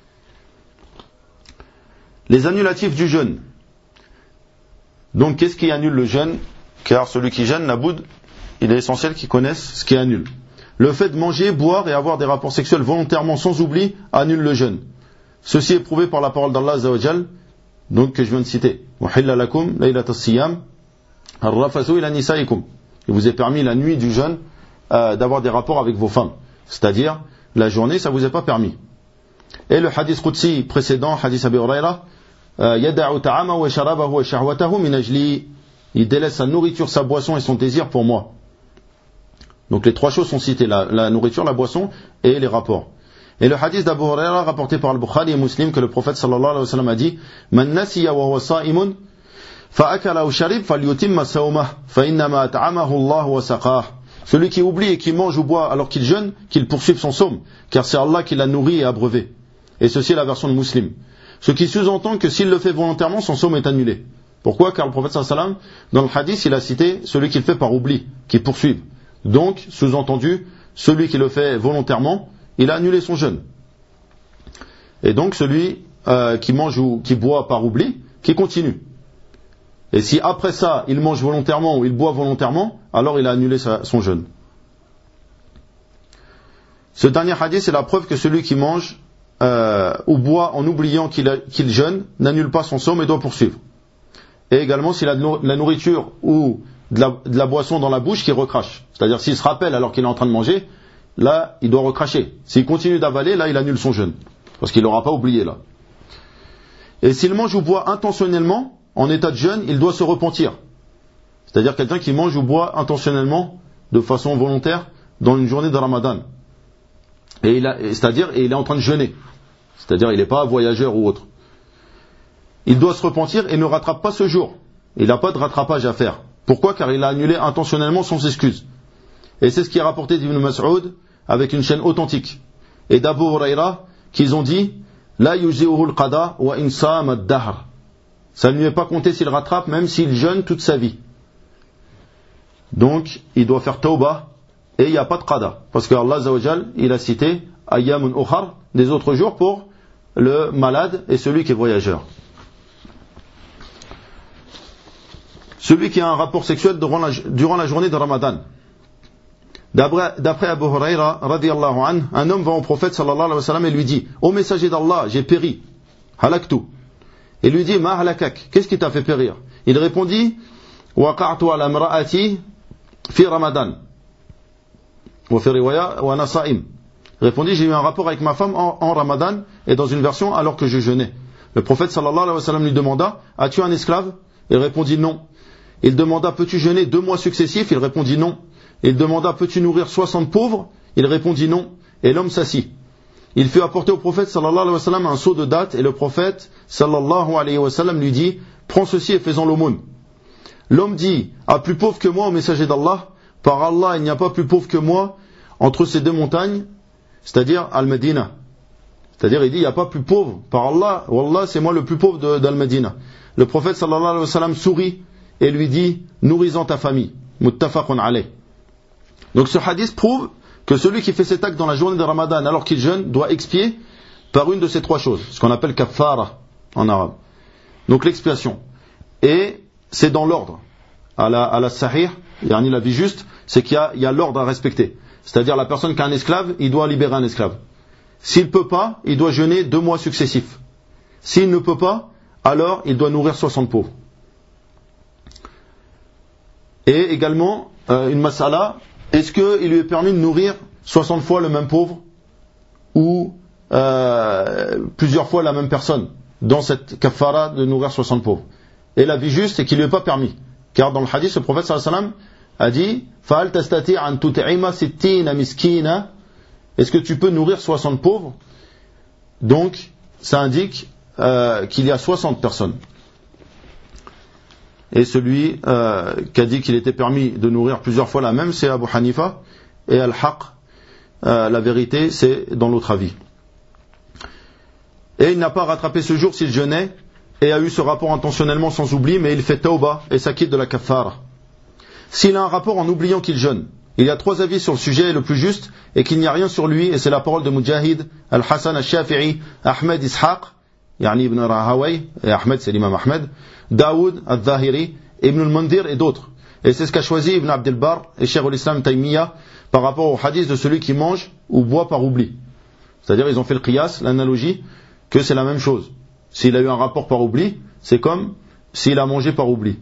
Les annulatifs du jeûne. Donc qu'est-ce qui annule le jeûne? Car celui qui jeûne, Naboud, il est essentiel qu'il connaisse ce qui annule. Le fait de manger, boire et avoir des rapports sexuels volontairement sans oubli annule le jeûne. Ceci est prouvé par la parole d'Allah azza wa jal, donc que je viens de citer. وَحِلَّ لَكُمْ لَيْلَةَ الصِّيَامِ الرَّفَثُ إِلَى نِسَائِكُمْ. Il vous est permis la nuit du jeûne d'avoir des rapports avec vos femmes. C'est-à-dire, la journée, ça vous est pas permis. Et le hadith Qudsi précédent, hadith Abi Huraira, يَدَعُ تَعَمَهُ وَشَرَابَهُ وَشَهْوَتَهُ مِنْ أَجْلِي. Il délaisse sa nourriture, sa boisson et son désir pour moi. Donc les trois choses sont citées, la nourriture, la boisson et les rapports. Et le hadith d'Abu Huraira rapporté par Al-Bukhari et Muslim, que le prophète sallallahu alayhi wa sallam a dit: Man nasiya wa huwa sa'imun fa akala aw sharib falyutimma sawmah fa innama at'amahu Allah wa saqah. Celui qui oublie et qui mange ou boit alors qu'il jeûne, qu'il poursuive son somme, car c'est Allah qui l'a nourri et abreuvé. Et ceci est la version de Muslim. Ce qui sous-entend que s'il le fait volontairement, son somme est annulé. Pourquoi? Car le prophète sallallahu alayhi wa sallam, dans le hadith, il a cité celui qui le fait par oubli, qui poursuive. Donc, sous-entendu, celui qui le fait volontairement, il a annulé son jeûne. Et donc celui qui mange ou qui boit par oubli, qui continue. Et si après ça, il mange volontairement ou il boit volontairement, alors il a annulé son jeûne. Ce dernier hadith, c'est la preuve que celui qui mange ou boit en oubliant qu'il jeûne n'annule pas son somme et doit poursuivre. Et également s'il a de la nourriture ou de la boisson dans la bouche qui recrache. C'est-à-dire s'il se rappelle alors qu'il est en train de manger, là il doit recracher. S'il continue d'avaler, là il annule son jeûne. Parce qu'il n'aura pas oublié là. Et s'il mange ou boit intentionnellement, en état de jeûne, il doit se repentir. C'est-à-dire quelqu'un qui mange ou boit intentionnellement, de façon volontaire, dans une journée de Ramadan. C'est-à-dire il est en train de jeûner. C'est-à-dire il n'est pas voyageur ou autre. Il doit se repentir et ne rattrape pas ce jour. Il n'a pas de rattrapage à faire. Pourquoi ? Car il a annulé intentionnellement sans excuse. Et c'est ce qui est rapporté d'Ibn Mas'ud avec une chaîne authentique. Et d'Abu Huraira, qu'ils ont dit La yuzi'uhu al-qada wa in sama ad-dahr. Ça ne lui est pas compté s'il rattrape, même s'il jeûne toute sa vie. Donc, il doit faire tawbah et il n'y a pas de qada. Parce que Allah Azza wa Jal, il a cité ayyamun ukhar, des autres jours pour le malade et celui qui est voyageur. Celui qui a un rapport sexuel durant la journée de Ramadan. D'après Abu Huraira, radiyallahu anhu, un homme va au prophète sallallahu alayhi wa sallam et lui dit Ô messager d'Allah, j'ai péri, halaktu. Et lui dit Ma halakak, qu'est-ce qui t'a fait périr? Il répondit Waqa'tu ala imra'ati fi Ramadan. Wa fi riwaya wa ana sa'im. Il répondit J'ai eu un rapport avec ma femme en Ramadan et dans une version alors que je jeûnais. Le prophète sallallahu alayhi wa sallam lui demanda As-tu un esclave? Il répondit non. Il demanda Peux-tu jeûner 2 mois successifs? Il répondit non. Il demanda Peux-tu nourrir 60 pauvres? Il répondit non. Et l'homme s'assit. Il fut apporté au prophète sallallahu alayhi wa sallam un seau de dattes et le prophète sallallahu alayhi wa sallam lui dit Prends ceci et fais-en l'aumône. L'homme dit Ah, plus pauvre que moi, au messager d'Allah, par Allah il n'y a pas plus pauvre que moi entre ces 2 montagnes, c'est-à-dire Al-Medina. C'est-à-dire il dit il n'y a pas plus pauvre, par Allah, Wallah c'est moi le plus pauvre d'Al-Medina. Le prophète sallallahu alayhi wa sallam sourit et lui dit Nourris-en ta famille. Muttafaqun alayh. Donc ce hadith prouve que celui qui fait cet acte dans la journée de Ramadan alors qu'il jeûne doit expier par une de ces 3 choses, ce qu'on appelle kaffara en arabe. Donc l'expiation. Et c'est dans l'ordre. À la sahih, yani la vie juste, c'est qu'il y a l'ordre à respecter. C'est-à-dire la personne qui a un esclave, il doit libérer un esclave. S'il ne peut pas, il doit jeûner 2 mois successifs. S'il ne peut pas, alors il doit nourrir 60 pauvres. Et également, une masala, est-ce qu'il lui est permis de nourrir 60 fois le même pauvre ou plusieurs fois la même personne dans cette kafara de nourrir 60 pauvres? Et la vie juste, c'est qu'il ne lui est pas permis. Car dans le hadith, le prophète sallallahu alayhi wa sallam a dit Fa'al tastati' an tut'ima sittina miskina. Est-ce que tu peux nourrir 60 pauvres? Donc, ça indique qu'il y a 60 personnes. Et celui qui a dit qu'il était permis de nourrir plusieurs fois la même, c'est Abu Hanifa. Et Al-Haq, la vérité, c'est dans l'autre avis. Et il n'a pas rattrapé ce jour s'il jeûnait et a eu ce rapport intentionnellement sans oubli, mais il fait tawbah et s'acquitte de la kaffara. S'il a un rapport en oubliant qu'il jeûne, il y a 3 avis sur le sujet, et le plus juste est qu'il n'y a rien sur lui, et c'est la parole de Mujahid, Al-Hassan Al-Shafi'i, Ahmed Ishaq, Yani Ibn Rahaway, et Ahmed c'est l'imam Ahmed, Daoud Al-Zahiri, Ibn al-Mundhir et d'autres. Et c'est ce qu'a choisi Ibn Abd al-Barr et Cheikh al-Islam Taymiyyah par rapport au hadith de celui qui mange ou boit par oubli. C'est-à-dire ils ont fait le qiyas, l'analogie, que c'est la même chose. S'il a eu un rapport par oubli, c'est comme s'il a mangé par oubli.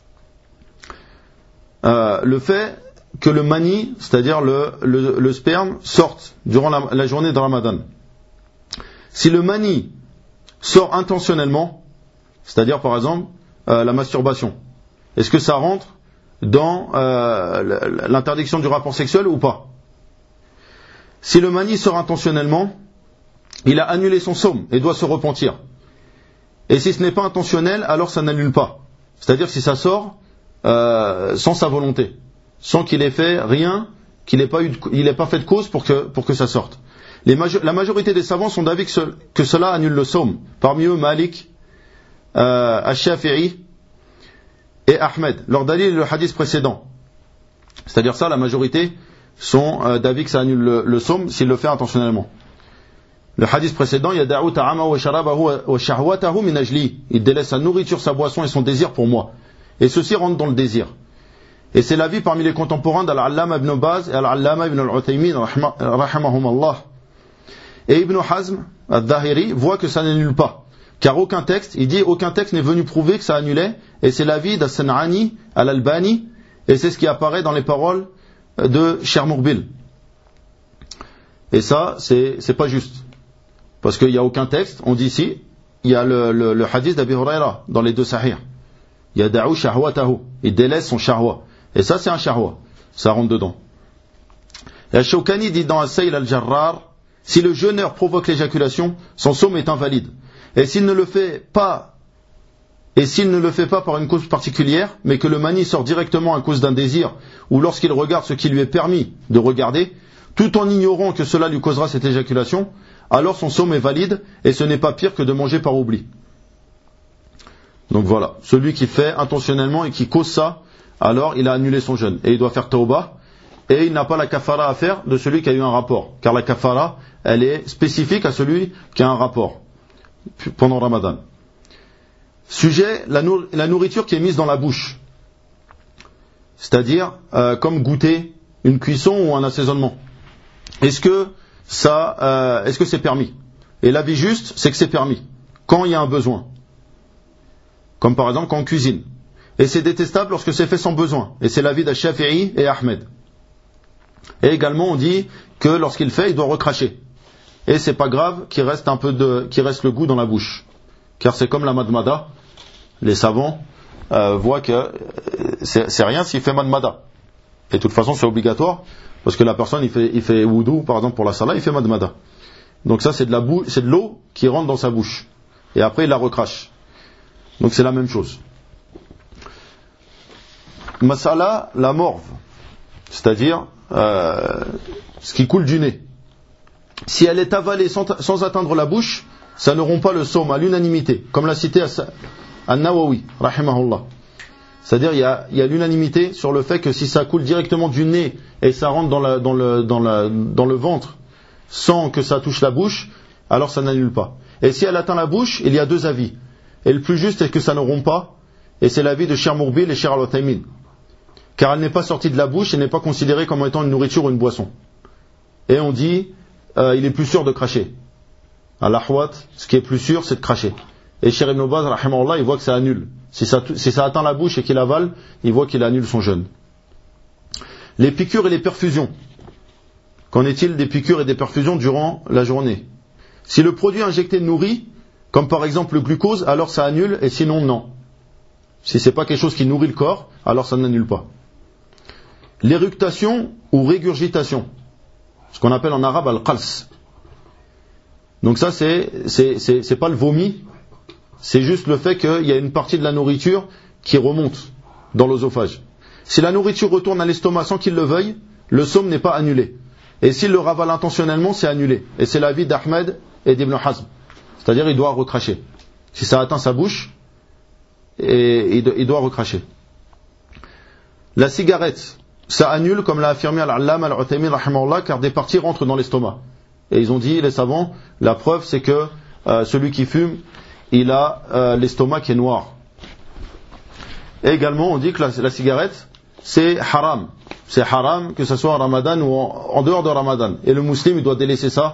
Le fait que le mani, c'est-à-dire le sperme, sorte durant la journée de Ramadan. Si le mani sort intentionnellement, c'est-à-dire par exemple la masturbation, est-ce que ça rentre dans l'interdiction du rapport sexuel ou pas? Si le mani sort intentionnellement, il a annulé son sawm et doit se repentir. Et si ce n'est pas intentionnel, alors ça n'annule pas. C'est-à-dire si ça sort sans sa volonté, sans qu'il ait fait rien, qu'il n'ait pas fait de cause pour que ça sorte. La majorité des savants sont d'avis que cela annule le sawm. Parmi eux, Malik, Al-Shafi'i et Ahmed. Leur dalil est le hadith précédent. C'est-à-dire ça, la majorité sont d'avis que ça annule le sawm s'il le fait intentionnellement. Le hadith précédent, il délaisse sa nourriture, sa boisson et son désir pour moi. Et ceci rentre dans le désir. Et c'est l'avis parmi les contemporains d'Al-Allama ibn Baz et Al-Allama ibn al-Uthaymin, rahimahumallah. Et Ibn Hazm, al-Dhahiri, voit que ça n'annule pas. Car aucun texte n'est venu prouver que ça annulait. Et c'est l'avis d'As-San'ani, Al-Albani, et c'est ce qui apparaît dans les paroles de Shermourbil. Et ça, c'est pas juste. Parce qu'il n'y a aucun texte. On dit ici, il y a le hadith d'Abi Huraira dans les deux sahih. Il y a da'u shahwatahu. Il délaisse son shahwa. Et ça, c'est un shahwa. Ça rentre dedans. Et Al-Shawkani dit dans As-Sayl al-Jarrar, si le jeûneur provoque l'éjaculation, son somme est invalide. Et s'il ne le fait pas par une cause particulière, mais que le mani sort directement à cause d'un désir, ou lorsqu'il regarde ce qui lui est permis de regarder, tout en ignorant que cela lui causera cette éjaculation, alors son somme est valide, et ce n'est pas pire que de manger par oubli. Donc voilà, celui qui fait intentionnellement et qui cause ça, alors il a annulé son jeûne. Et il doit faire tauba, et il n'a pas la kafara à faire de celui qui a eu un rapport. Car la kafara, elle est spécifique à celui qui a un rapport pendant Ramadan. Sujet, la nourriture qui est mise dans la bouche. C'est-à-dire, comme goûter une cuisson ou un assaisonnement. Est-ce que c'est permis? Et l'avis juste, c'est que c'est permis. Quand il y a un besoin. Comme par exemple quand on cuisine. Et c'est détestable lorsque c'est fait sans besoin. Et c'est l'avis d'Ash-Shafi'i et Ahmed. Et également, on dit que lorsqu'il fait, il doit recracher. Et c'est pas grave qu'il reste le goût dans la bouche. Car c'est comme la madmada. Les savants voient que c'est rien s'il fait madmada. Et de toute façon, c'est obligatoire. Parce que la personne, il fait wudu, par exemple, pour la salat, il fait madmada. Donc ça, c'est de l'eau qui rentre dans sa bouche. Et après, il la recrache. Donc c'est la même chose. Masala, la morve. C'est-à-dire, ce qui coule du nez. Si elle est avalée sans atteindre la bouche, ça ne rompt pas le sawm à l'unanimité. Comme l'a cité An-Nawawi, rahimahullah. C'est-à-dire, il y a l'unanimité sur le fait que si ça coule directement du nez et ça rentre dans le ventre sans que ça touche la bouche, alors ça n'annule pas. Et si elle atteint la bouche, il y a deux avis. Et le plus juste est que ça ne rompt pas, et c'est l'avis de Shermourbil et Sher al-Uthaymin. Car elle n'est pas sortie de la bouche et n'est pas considérée comme étant une nourriture ou une boisson. Et on dit, il est plus sûr de cracher. À l'ahwat, ce qui est plus sûr, c'est de cracher. Et Cheikh Ibn Baz, rahimahullah, il voit que ça annule. Si ça atteint la bouche et qu'il avale, il voit qu'il annule son jeûne. Les piqûres et les perfusions. Qu'en est-il des piqûres et des perfusions durant la journée? Si le produit injecté nourrit, comme par exemple le glucose, alors ça annule, et sinon non. Si c'est pas quelque chose qui nourrit le corps, alors ça n'annule pas. L'éructation ou régurgitation, ce qu'on appelle en arabe al-qals. Donc ça c'est pas le vomi, c'est juste le fait qu'il y a une partie de la nourriture qui remonte dans l'œsophage. Si la nourriture retourne à l'estomac sans qu'il le veuille, le sawm n'est pas annulé. Et s'il le ravale intentionnellement, c'est annulé. Et c'est l'avis d'Ahmed et d'Ibn Hazm. C'est-à-dire il doit recracher. Si ça atteint sa bouche, et il doit recracher. La cigarette, ça annule, comme l'a affirmé Al-Allama Al-Uthaymin rahimahullah, car des parties rentrent dans l'estomac. Et ils ont dit, les savants, la preuve c'est que celui qui fume, il a l'estomac qui est noir. Et également on dit que la cigarette, c'est haram. C'est haram que ce soit en Ramadan ou en dehors de Ramadan. Et le musulman, il doit délaisser ça.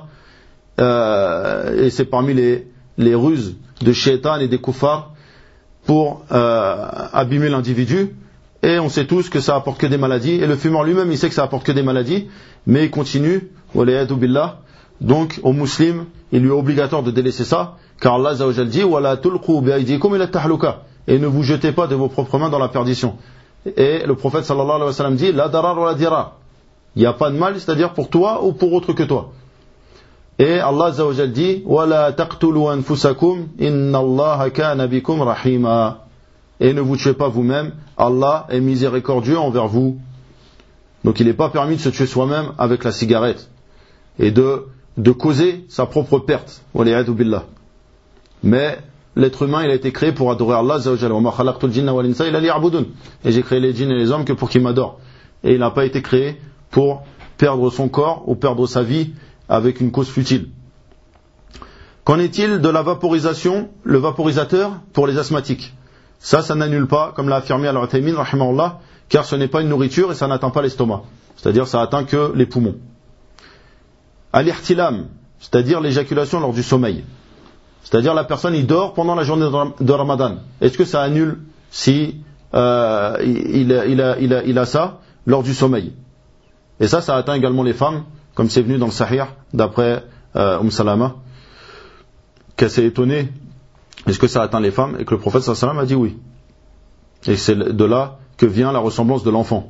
Et c'est parmi les ruses de shaitan et des kuffars pour abîmer l'individu. Et on sait tous que ça apporte que des maladies. Et le fumeur lui-même, il sait que ça apporte que des maladies. Mais il continue. Waliyadu billah. Donc, au musulman, il lui est obligatoire de délaisser ça. Car Allah Azza wa Jalla dit, Wala tulqu bi'aydikum ila tahluka. Et ne vous jetez pas de vos propres mains dans la perdition. Et le prophète sallallahu alayhi wa sallam dit, La darar wa la dirar. Il n'y a pas de mal, c'est-à-dire pour toi ou pour autre que toi. Et Allah Azza wa Jalla dit, Wala taqtulu anfusakum, inna Allah kana bikum rahima. Et ne vous tuez pas vous-même, Allah est miséricordieux envers vous. Donc il n'est pas permis de se tuer soi-même avec la cigarette et de causer sa propre perte. Waliyadu billah. Mais l'être humain, il a été créé pour adorer Allah Azza wa Jalla. Wa ma khalaqtul jinna wal insa illa liya'budun. Et j'ai créé les djinns et les hommes que pour qu'ils m'adorent. Et il n'a pas été créé pour perdre son corps ou perdre sa vie avec une cause futile. Qu'en est-il de la vaporisation, le vaporisateur pour les asthmatiques? ça n'annule pas, comme l'a affirmé Al-Uthaymin, rahimahullah, car ce n'est pas une nourriture et ça n'atteint pas l'estomac. C'est-à-dire ça atteint que les poumons. Al-ihtilam, c'est-à-dire l'éjaculation lors du sommeil. C'est-à-dire la personne, il dort pendant la journée de Ramadan. Est-ce que ça annule si il a ça lors du sommeil? Et ça atteint également les femmes, comme c'est venu dans le Sahih, d'après Salama, qu'elle s'est étonnée, est-ce que ça atteint les femmes? Et que le prophète sallallahu alayhi wa sallam a dit oui. Et c'est de là que vient la ressemblance de l'enfant.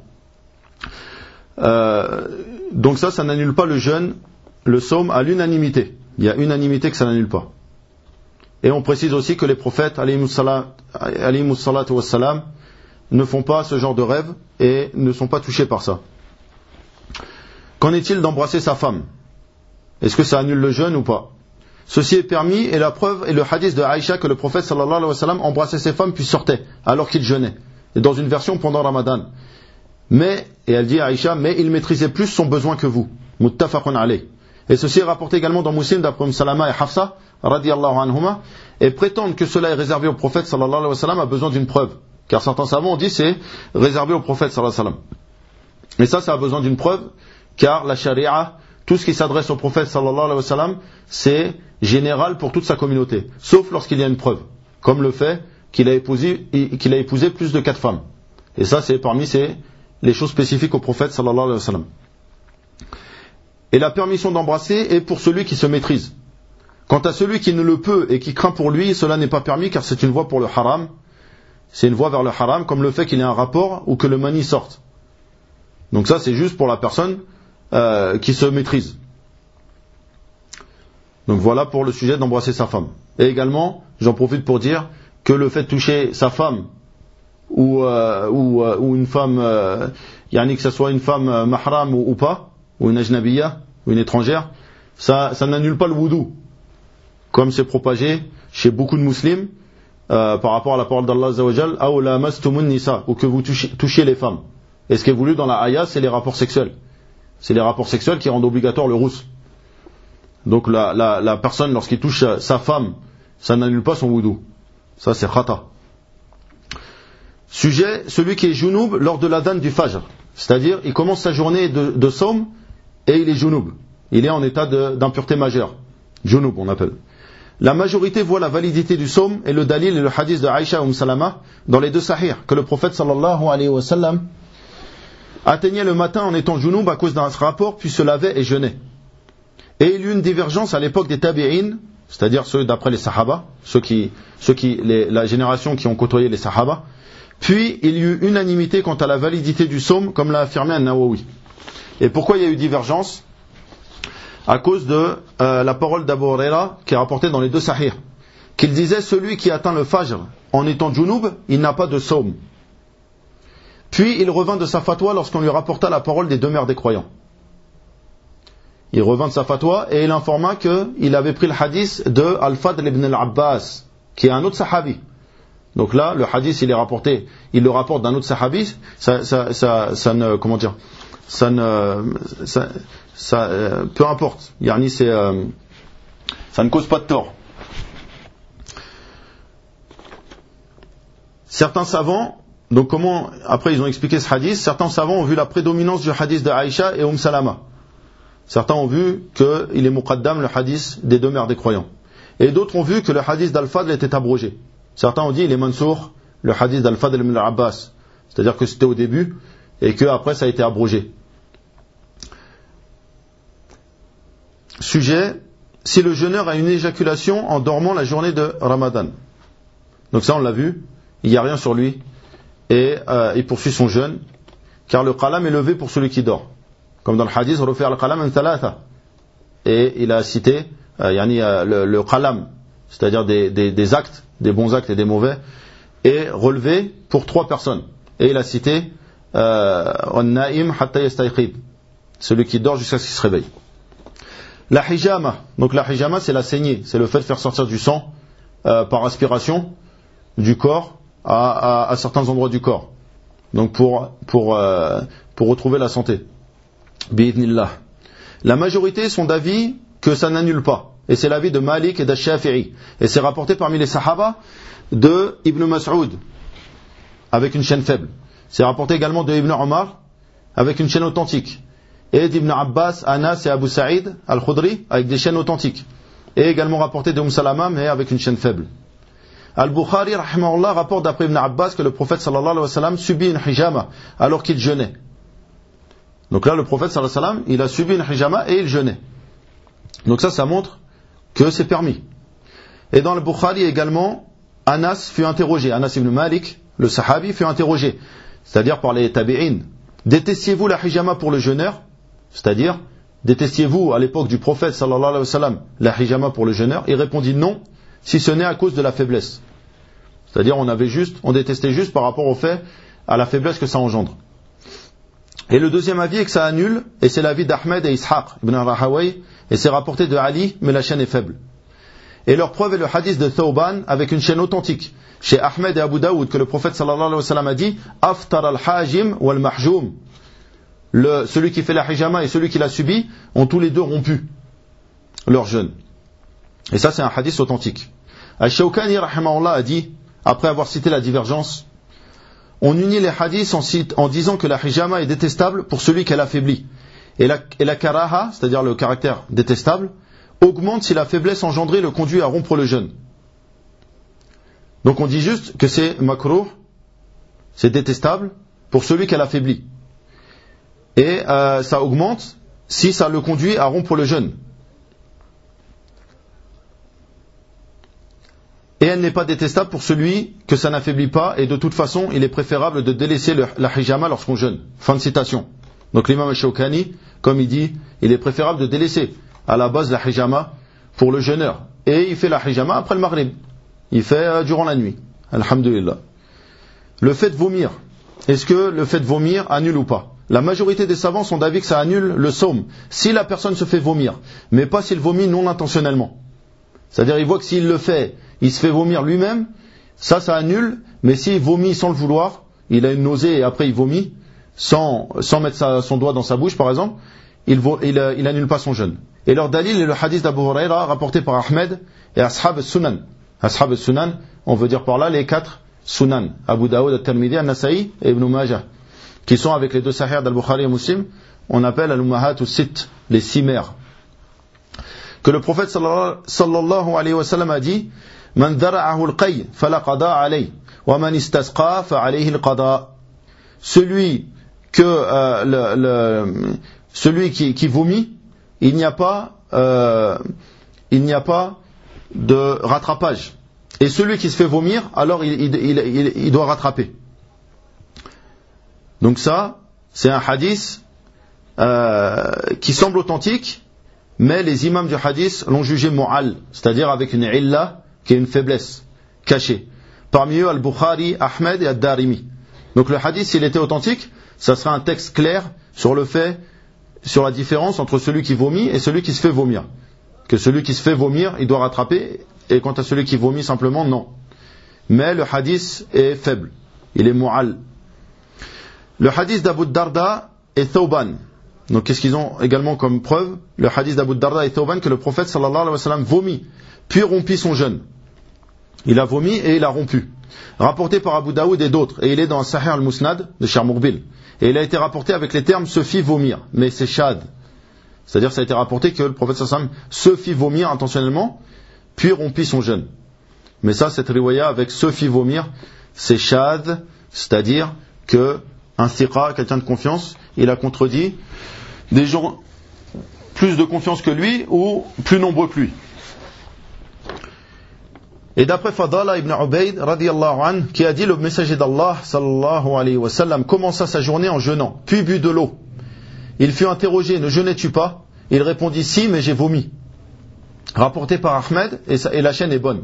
Donc ça n'annule pas le jeûne, le saum à l'unanimité. Il y a unanimité que ça n'annule pas. Et on précise aussi que les prophètes, alayhimus salatu wassalam, ne font pas ce genre de rêve et ne sont pas touchés par ça. Qu'en est-il d'embrasser sa femme? Est-ce que ça annule le jeûne ou pas? Ceci est permis et la preuve est le hadith de Aïcha que le prophète sallallahu alayhi wa sallam embrassait ses femmes puis sortait alors qu'il jeûnait. Et dans une version pendant Ramadan. Mais, et elle dit à Aïcha, mais il maîtrisait plus son besoin que vous. Muttafaqun alayh. Et ceci est rapporté également dans Muslim d'après Salama et Hafsa, radiyallahu anhuma, et prétendent que cela est réservé au prophète sallallahu alayhi wa sallam a besoin d'une preuve. Car certains savants ont dit c'est réservé au prophète sallallahu alayhi wa sallam. Et ça a besoin d'une preuve, car la charia, tout ce qui s'adresse au prophète sallallahu alayhi wa sallam, c'est général pour toute sa communauté, sauf lorsqu'il y a une preuve, comme le fait qu'il a épousé plus de 4 femmes. Et ça c'est parmi les choses spécifiques au prophète sallallahu alayhi wa sallam. Et la permission d'embrasser est pour celui qui se maîtrise. Quant à celui qui ne le peut et qui craint pour lui, cela n'est pas permis car c'est une voie pour le haram. C'est une voie vers le haram, comme le fait qu'il y ait un rapport ou que le mani sorte. Donc ça c'est juste pour la personne qui se maîtrise. Donc voilà pour le sujet d'embrasser sa femme. Et également, j'en profite pour dire que le fait de toucher sa femme ou une femme, que ce soit une femme mahram ou pas, ou une ajnabiyya, ou une étrangère, ça n'annule pas le wudu, comme c'est propagé chez beaucoup de musulmans par rapport à la parole d'Allah azza wa jal, aw lamastumun nisa, ou que vous touchiez les femmes. Et ce qui est voulu dans la ayah, c'est les rapports sexuels. C'est les rapports sexuels qui rendent obligatoire le rousse. Donc la personne, lorsqu'il touche sa femme, ça n'annule pas son wudu. Ça c'est khata. Sujet, celui qui est junub lors de l'adhan du fajr. C'est-à-dire, il commence sa journée de saum et il est junub. Il est en état d'impureté majeure. Junub, on appelle. La majorité voit la validité du saum et le dalil et le hadith de Aïcha Salama dans les deux sahih, que le prophète sallallahu alayhi wa sallam atteignait le matin en étant junub à cause d'un rapport, puis se lavait et jeûnait. Et il y eut une divergence à l'époque des tabi'in, c'est-à-dire ceux d'après les sahaba, la génération qui ont côtoyé les sahaba. Puis il y eut unanimité quant à la validité du saum, comme l'a affirmé An-Nawawi. Et pourquoi il y a eu divergence? À cause de la parole d'Abu Huraira qui est rapportée dans les deux sahih, qu'il disait celui qui atteint le fajr en étant junub, il n'a pas de saum. Puis il revint de sa fatwa lorsqu'on lui rapporta la parole des deux mères des croyants. Il revint de sa fatwa et il informa qu'il avait pris le hadith de Al-Fadl ibn al-Abbas, qui est un autre sahabi. Donc là, le hadith, il le rapporte d'un autre sahabi, ça ne, comment dire, peu importe. Yani ça ne cause pas de tort. Certains savants, donc après ils ont expliqué ce hadith, certains savants ont vu la prédominance du hadith de Aïcha et Salama. Certains ont vu qu'il est muqaddam le hadith des deux mères des croyants. Et d'autres ont vu que le hadith d'Al-Fadl était abrogé. Certains ont dit il est mansour, le hadith d'Al-Fadl ibn al-Abbas. C'est-à-dire que c'était au début et qu'après ça a été abrogé. Sujet, si le jeûneur a une éjaculation en dormant la journée de Ramadan. Donc ça on l'a vu, il n'y a rien sur lui et il poursuit son jeûne car le qalam est levé pour celui qui dort. Comme dans le hadith, refaire al qalam en thalatha. Et il a cité le qalam, c'est-à-dire des actes, des bons actes et des mauvais, est relevé pour 3 personnes. Et il a cité an-na'im hatta yastayqid, celui qui dort jusqu'à ce qu'il se réveille. La hijama, donc la hijama c'est la saignée, c'est le fait de faire sortir du sang par aspiration du corps à certains endroits du corps. Donc pour retrouver la santé. Bi'idhnillah. La majorité sont d'avis que ça n'annule pas. Et c'est l'avis de Malik et d'Ash-Shafi'i. Et c'est rapporté parmi les sahaba de Ibn Mas'ud, avec une chaîne faible. C'est rapporté également de Ibn Omar avec une chaîne authentique. Et d'Ibn Abbas, Anas et Abu Sa'id al-Khudri avec des chaînes authentiques. Et également rapporté de Salama mais avec une chaîne faible. Al-Bukhari, rahimahullah, rapporte d'après Ibn Abbas que le prophète sallallahu alayhi wa sallam subit une hijama alors qu'il jeûnait. Donc là, le prophète sallallahu alayhi wa sallam, il a subi une hijama et il jeûnait. Donc ça montre que c'est permis. Et dans le Bukhari également, Anas fut interrogé. Anas ibn Malik, le sahabi, fut interrogé. C'est-à-dire par les tabi'in. Détestiez-vous la hijama pour le jeûneur? C'est-à-dire, détestiez-vous à l'époque du prophète sallallahu alayhi wa sallam la hijama pour le jeûneur? Il répondit non, si ce n'est à cause de la faiblesse. C'est-à-dire, on détestait juste par rapport au fait, à la faiblesse que ça engendre. Et le deuxième avis est que ça annule, et c'est l'avis d'Ahmed et Ishaq ibn Rahaway, et c'est rapporté de Ali, mais la chaîne est faible. Et leur preuve est le hadith de Thawban avec une chaîne authentique. Chez Ahmed et Abu Daoud, que le prophète sallallahu alayhi wa sallam a dit Aftar al-hajim wal-mahjoum. Celui qui fait la hijama et celui qui l'a subi ont tous les deux rompu leur jeûne. Et ça, c'est un hadith authentique. Al-Shawkani, rahimahullah, a dit, après avoir cité la divergence, on unit les hadiths en disant que la hijama est détestable pour celui qu'elle affaiblit. Et la karaha, c'est-à-dire le caractère détestable, augmente si la faiblesse engendrée le conduit à rompre le jeûne. Donc on dit juste que c'est makruh, c'est détestable pour celui qu'elle affaiblit. Et ça augmente si ça le conduit à rompre le jeûne. Et elle n'est pas détestable pour celui que ça n'affaiblit pas, et de toute façon, il est préférable de délaisser la hijama lorsqu'on jeûne. Fin de citation. Donc l'imam al-Shawkani, comme il dit, il est préférable de délaisser à la base la hijama pour le jeûneur. Et il fait la hijama après le maghrib. Il fait durant la nuit. Alhamdulillah. Le fait de vomir. Est-ce que le fait de vomir annule ou pas? La majorité des savants sont d'avis que ça annule le saum. Si la personne se fait vomir, mais pas s'il vomit non intentionnellement. C'est-à-dire, il voit que s'il le fait, il se fait vomir lui-même, ça annule, mais s'il vomit sans le vouloir, il a une nausée et après il vomit, sans mettre son doigt dans sa bouche par exemple, il annule pas son jeûne. Et leur dalil est le hadith d'Abu Huraira rapporté par Ahmed et Ashab al-Sunan. Ashab al-Sunan, on veut dire par là les 4 Sunan, Abu Daoud, al-Tirmidhi, al-Nasa'i et Ibn Majah, qui sont avec les 2 Sahih d'Al-Bukhari et Muslim, on appelle al-Ummahat ou Sit, les 6 mères. Que le prophète sallallahu alayhi wa sallam a dit Man dhara'ahu al-qay fala qada alayhi wa man istasqa fa alayhi al-qada. Celui qui vomit, il n'y a pas de rattrapage. Et celui qui se fait vomir, alors il doit rattraper. Donc ça, c'est un hadith qui semble authentique, mais les imams du hadith l'ont jugé mu'al, c'est-à-dire avec une illa, qui est une faiblesse cachée. Parmi eux, Al-Bukhari, Ahmed et Ad-Darimi. Donc le hadith, s'il était authentique, ça serait un texte clair sur la différence entre celui qui vomit et celui qui se fait vomir. Que celui qui se fait vomir, il doit rattraper, et quant à celui qui vomit simplement, non. Mais le hadith est faible, il est mu'al. Le hadith d'Abu Darda et Thawban. Donc qu'est-ce qu'ils ont également comme preuve? Le hadith d'Abu Darda et Thawban, que le prophète sallallahu alayhi wa sallam vomit, puis rompit son jeûne. Il a vomi et il a rompu. Rapporté par Abu Daoud et d'autres, et il est dans Sahih al-Musnad de Cheikh Mourbil. Et il a été rapporté avec les termes se fit vomir, mais c'est shad. C'est-à-dire ça a été rapporté que le prophète sallallahu alayhi wa sallam se fit vomir intentionnellement, puis rompit son jeûne. Mais ça, cette riwaya avec se fit vomir, c'est shad, c'est-à-dire que un thiqa, quelqu'un de confiance, il a contredit des gens plus de confiance que lui ou plus nombreux que lui. Et d'après Fadala ibn Ubayd radiyallahu anhu, qui a dit le messager d'Allah sallallahu alayhi wa sallam commença sa journée en jeûnant, puis but de l'eau. Il fut interrogé, ne jeûnais-tu pas? Il répondit si, mais j'ai vomi. Rapporté par Ahmed, et la chaîne est bonne.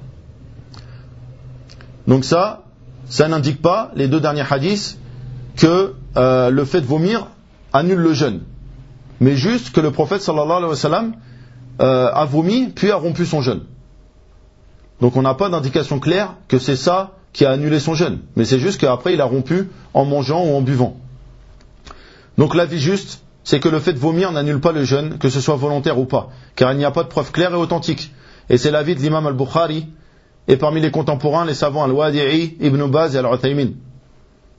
Donc ça n'indique pas, les 2 derniers hadiths, que le fait de vomir annule le jeûne. Mais juste que le prophète sallallahu alayhi wa sallam a vomi, puis a rompu son jeûne. Donc on n'a pas d'indication claire que c'est ça qui a annulé son jeûne. Mais c'est juste qu'après il a rompu en mangeant ou en buvant. Donc l'avis juste, c'est que le fait de vomir n'annule pas le jeûne, que ce soit volontaire ou pas. Car il n'y a pas de preuve claire et authentique. Et c'est l'avis de l'imam al-Bukhari, et parmi les contemporains, les savants al-Wadi'i, Ibn Baz et al-Uthaymin.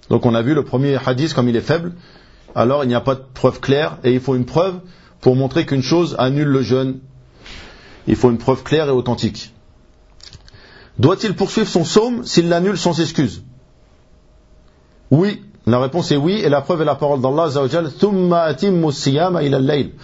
Donc on a vu le premier hadith comme il est faible, alors il n'y a pas de preuve claire et il faut une preuve pour montrer qu'une chose annule le jeûne. Il faut une preuve claire et authentique. Doit-il poursuivre son psaume s'il l'annule sans excuse? Oui, la réponse est oui, et la preuve est la parole d'Allah Azza wa Jal, thumma atimmu as-siyama ila al-layl.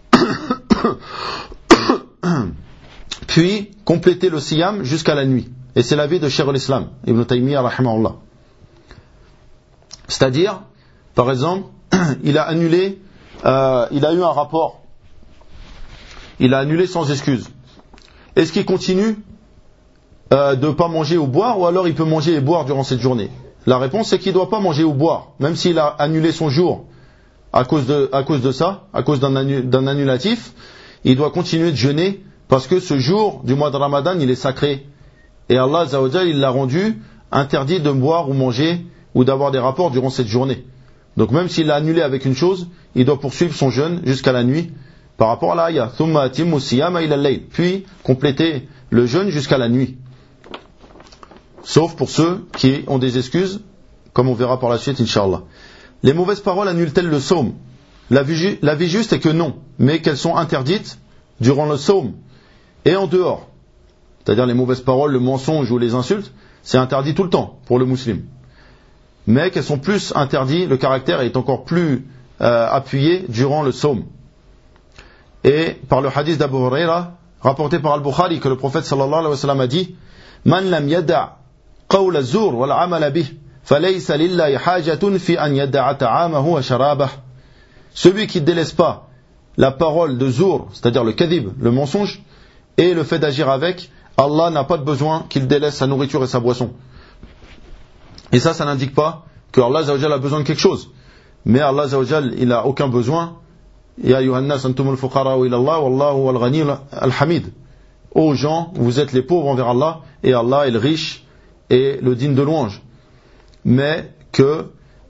Puis complétez le siyam jusqu'à la nuit. Et c'est l'avis de Cheikh al-Islam Ibn Taymiyyah rahimahullah. C'est-à-dire, par exemple, il a annulé, il a eu un rapport, il a annulé sans excuse. Est-ce qu'il continue de ne pas manger ou boire, ou alors il peut manger et boire durant cette journée? La réponse c'est qu'il ne doit pas manger ou boire, même s'il a annulé son jour à cause de ça, à cause d'un annulatif, il doit continuer de jeûner, parce que ce jour du mois de Ramadan, il est sacré. Et Allah Azza wa Jalla, il l'a rendu interdit de boire ou manger, ou d'avoir des rapports durant cette journée. Donc même s'il l'a annulé avec une chose, il doit poursuivre son jeûne jusqu'à la nuit, par rapport à l'ayah. Thumma atimmu as-siyama ila al-layl. Puis compléter le jeûne jusqu'à la nuit. Sauf pour ceux qui ont des excuses, comme on verra par la suite, Inch'Allah. Les mauvaises paroles annulent-elles le psaume? La vie juste est que non, mais qu'elles sont interdites durant le psaume et en dehors. C'est-à-dire les mauvaises paroles, le mensonge ou les insultes, c'est interdit tout le temps pour le musulman. Mais qu'elles sont plus interdites, le caractère est encore plus appuyé durant le psaume. Et par le hadith d'Abu Huraira, rapporté par Al-Bukhari, que le prophète sallallahu alayhi wa sallam a dit, Man lam yada' qawl az-zur wal 'amal bih, falaysa lillahi hajatun fi an yada'a ta'amahu wa sharabah. Celui qui ne délaisse pas la parole de zur, c'est-à-dire le kadhib, le mensonge, et le fait d'agir avec, Allah n'a pas de besoin qu'il délaisse sa nourriture et sa boisson. Et ça n'indique pas que Allah Azza wa Jalla a besoin de quelque chose. Mais Allah Azza wa Jalla, il n'a aucun besoin. Ya ayyuhan nas antumul fuqara'u ila Allah wallahu wal ghani al hamid. Ô gens, vous êtes les pauvres envers Allah et Allah est le riche et le digne de louange. Mais que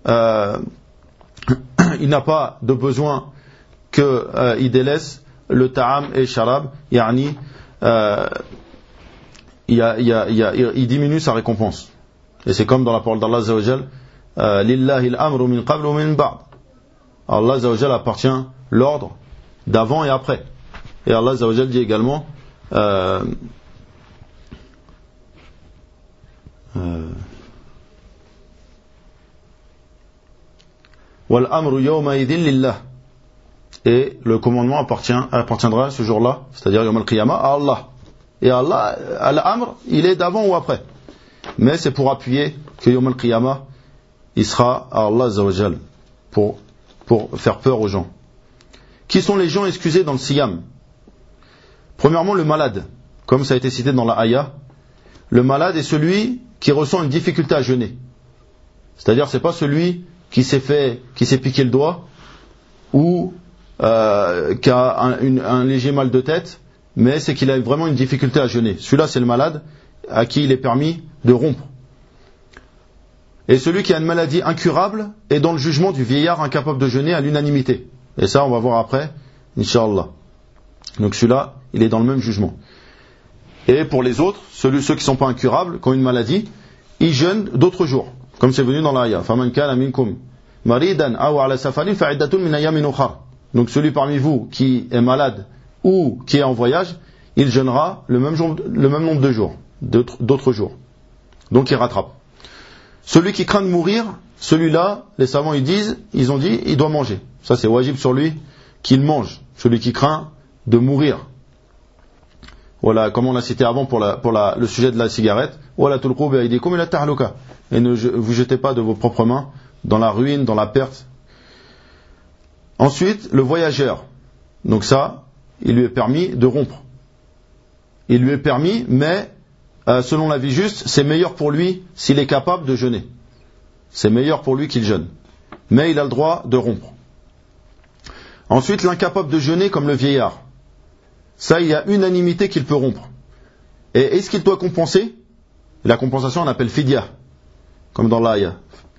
il n'a pas de besoin qu'il délaisse le ta'am et sharab, yani il diminue sa récompense. Et c'est comme dans la parole d'Allah Azza wa Jalla, lillahi al-amru min qabl wa min ba'd. Allah Azza wa Jalla appartient l'ordre d'avant et après. Et Allah Azza wa Jalla dit également wal amru yawma idhin lillah. Et le commandement appartiendra ce jour-là, c'est-à-dire yawm al-qiyamah, à Allah. Et Allah, al-amr, il est d'avant ou après. Mais c'est pour appuyer que yawm al-qiyamah, il sera à Allah Azza wa Jalla pour faire peur aux gens. Qui sont les gens excusés dans le siyam? Premièrement, le malade, comme ça a été cité dans la ayah. Le malade est celui qui ressent une difficulté à jeûner. C'est-à-dire, c'est pas celui qui s'est piqué le doigt ou qui a un léger mal de tête, mais c'est qu'il a vraiment une difficulté à jeûner. Celui-là, c'est le malade à qui il est permis de rompre. Et celui qui a une maladie incurable est dans le jugement du vieillard incapable de jeûner à l'unanimité. Et ça, on va voir après, Inch'Allah. Donc celui-là, il est dans le même jugement. Et pour les autres, ceux qui ne sont pas incurables, qui ont une maladie, ils jeûnent d'autres jours, comme c'est venu dans l'ayah. فَمَنْ كَانَ مِنْكُمْ مَرِيدًا أَوْ عَلَى سَفَرٍ فَعِدَّةٌ مِنْ أَيَّامٍ أُخَرَ. Donc celui parmi vous qui est malade ou qui est en voyage, il jeûnera le même nombre de jours, d'autres jours. Donc il rattrape. Celui qui craint de mourir, celui-là, les savants ils ont dit, il doit manger. Ça c'est wajib sur lui qu'il mange. Celui qui craint de mourir. Voilà, comme on l'a cité avant pour le sujet de la cigarette. Wala tulqu bi aydikum ila tahluka. Et ne vous jetez pas de vos propres mains dans la ruine, dans la perte. Ensuite, le voyageur. Donc ça, il lui est permis de rompre. Il lui est permis, mais selon la vie juste, c'est meilleur pour lui s'il est capable de jeûner. C'est meilleur pour lui qu'il jeûne. Mais il a le droit de rompre. Ensuite, l'incapable de jeûner comme le vieillard. Ça, il y a unanimité qu'il peut rompre. Et est-ce qu'il doit compenser? La compensation, on appelle fidya, comme dans l'ayah.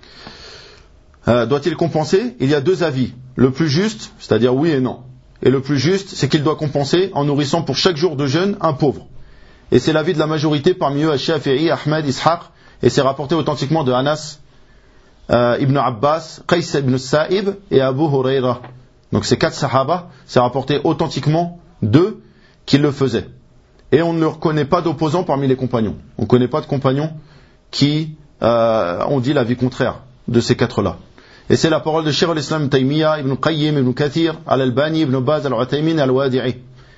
Doit-il compenser? Il y a deux avis. Le plus juste, c'est-à-dire oui et non. Et le plus juste, c'est qu'il doit compenser en nourrissant pour chaque jour de jeûne un pauvre. Et c'est l'avis de la majorité, parmi eux, Shafi'i, Ahmed, Ishaq, et c'est rapporté authentiquement de Anas, Ibn Abbas, Qais ibn Sa'ib et Abu Huraira. Donc ces 4 sahaba, c'est rapporté authentiquement d'eux qui le faisaient. Et on ne reconnaît pas d'opposants parmi les compagnons. On ne connaît pas de compagnons qui ont dit l'avis contraire de ces 4-là. Et c'est la parole de Cheikh al-Islam Taymiyyah, Ibn Qayyim, Ibn Kathir, Al-Albani, Ibn Baz, Al-Uthaymin, Al-Wadi'i.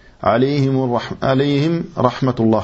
Alayhim rahmatullah.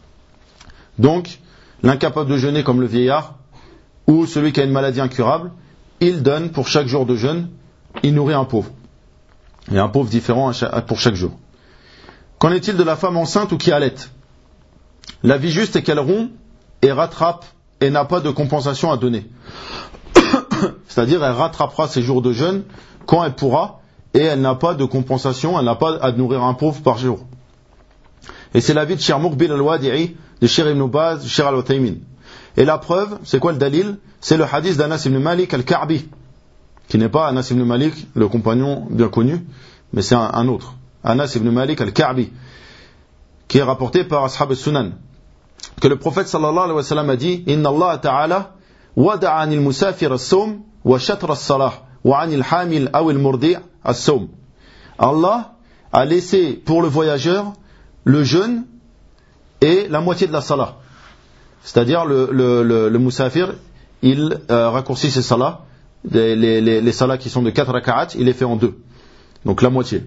Donc, l'incapable de jeûner comme le vieillard, ou celui qui a une maladie incurable, il donne pour chaque jour de jeûne, il nourrit un pauvre. Il y a un pauvre différent pour chaque jour. Qu'en est-il de la femme enceinte ou qui allaite? La vie juste est qu'elle rompt et rattrape et n'a pas de compensation à donner. C'est-à-dire, elle rattrapera ses jours de jeûne quand elle pourra, et elle n'a pas de compensation, elle n'a pas à nourrir un pauvre par jour. Et c'est l'avis de Cheikh Muqbil al-Wadi'i, de Cheikh Ibn Baz, de Cheikh al-Uthaymin. Et la preuve, c'est quoi le dalil? C'est le hadith d'Anas ibn Malik al-Ka'bi, qui n'est pas Anas ibn Malik, le compagnon bien connu, mais c'est un autre. Anas ibn Malik al-Ka'bi, qui est rapporté par Ashab al-Sunan, que le prophète sallallahu alayhi wa sallam a dit: Inna Allah ta'ala wada'a anil musafir as-sawm wa shatra as-salah wa anil hamil aw al-murdi' as-sawm. Allah a laissé pour le voyageur le jeûne et la moitié de la salah. C'est-à-dire le musafir, il raccourcit ses salas, les salas qui sont de 4 raka'at, il les fait en 2. Donc la moitié.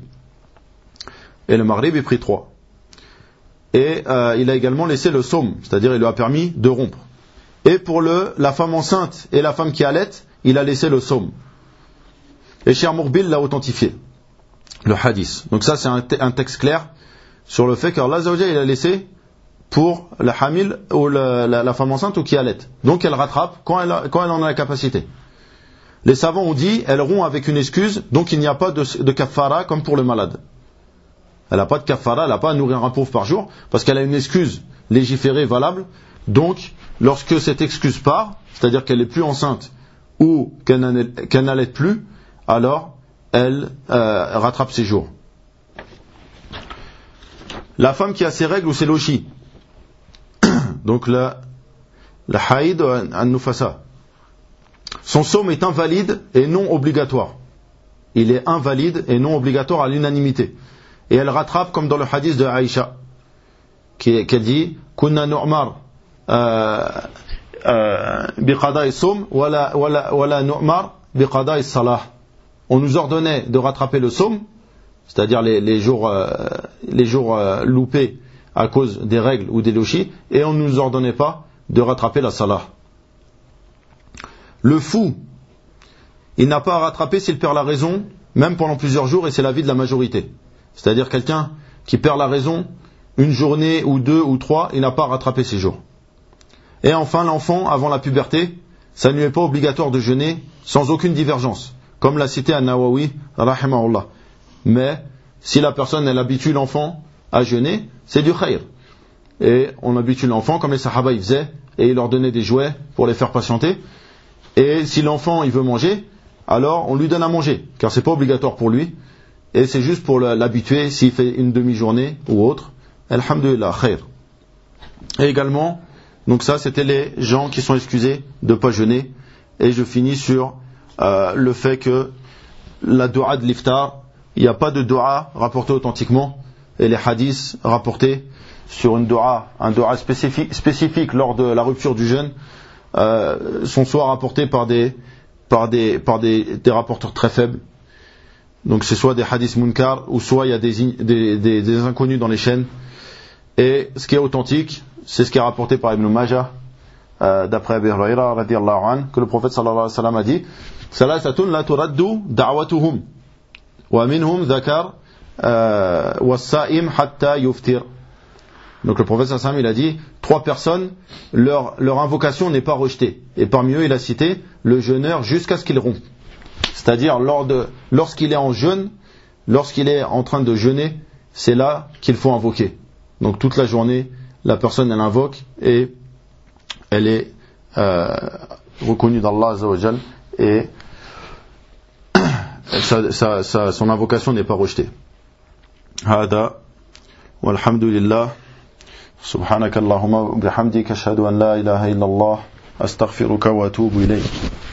Et le maghrib est pris 3. Et il a également laissé le sawm, c'est-à-dire il lui a permis de rompre. Et pour la femme enceinte et la femme qui allaite, il a laissé le sawm. Et Cheikh Muqbil l'a authentifié, le hadith. Donc ça c'est un texte clair sur le fait qu'Allah Azza wa Jalla, il a laissé pour la hamil ou la femme enceinte ou qui allaite. Donc elle rattrape quand elle en a la capacité. Les savants ont dit, elle rompt avec une excuse, donc il n'y a pas de kaffara comme pour le malade. Elle n'a pas de kaffara, elle n'a pas à nourrir un pauvre par jour, parce qu'elle a une excuse légiférée, valable. Donc, lorsque cette excuse part, c'est-à-dire qu'elle n'est plus enceinte ou qu'elle n'allait plus, alors elle rattrape ses jours. La femme qui a ses règles ou ses lochis, donc la haïd an-nufasa, son sawm est invalide et non obligatoire. Il est invalide et non obligatoire à l'unanimité. Et elle rattrape comme dans le hadith de Aïcha, qui dit Kunna nu'mar biqada'i sawm wala nu'mar biqada'i salah. On nous ordonnait de rattraper le sawm, c'est-à-dire les jours loupés à cause des règles ou des lochis, et on ne nous ordonnait pas de rattraper la salah. Le fou, il n'a pas à rattraper s'il perd la raison, même pendant plusieurs jours, et c'est l'avis de la majorité. C'est-à-dire quelqu'un qui perd la raison, une journée ou 2 ou 3, il n'a pas à rattraper ses jours. Et enfin, l'enfant, avant la puberté, ça ne lui est pas obligatoire de jeûner sans aucune divergence, comme l'a cité An-Nawawi, rahimahullah. Mais si la personne, elle habitue l'enfant à jeûner, c'est du khayr. Et on habitue l'enfant comme les sahaba ils faisaient, et ils leur donnaient des jouets pour les faire patienter. Et si l'enfant il veut manger, alors on lui donne à manger, car c'est pas obligatoire pour lui, et c'est juste pour l'habituer s'il fait une demi-journée ou autre. Alhamdulillah, khayr. Et également, donc ça c'était les gens qui sont excusés de ne pas jeûner. Et je finis sur le fait que la dua de l'iftar, il n'y a pas de dua rapportée authentiquement, et les hadiths rapportés sur un dua spécifique lors de la rupture du jeûne, sont soit rapportés par des rapporteurs très faibles. Donc c'est soit des hadiths munkar, ou soit il y a des inconnus dans les chaînes. Et ce qui est authentique, c'est ce qui est rapporté par Ibn Majah, d'après Abi Huraira radiyallahu anhu, que le prophète sallallahu alayhi wa sallam a dit: Salasatun la turaddu da'watuhum wa minhum dhakar was-sa'im hatta yuftir. Donc le prophète sallallahu alayhi wa sallam, il a dit 3 personnes, leur invocation n'est pas rejetée. Et parmi eux, il a cité le jeûneur jusqu'à ce qu'il rompe. C'est-à-dire lorsqu'il est en jeûne, lorsqu'il est en train de jeûner, c'est là qu'il faut invoquer. Donc toute la journée, la personne elle invoque et elle est reconnue d'Allah Azza wa Jal, et son invocation n'est pas rejetée. Hada walhamdulillah. Subhanakallahumma bihamdika ashhadu an la ilaha illallah astaghfiruka wa atubu ilayk.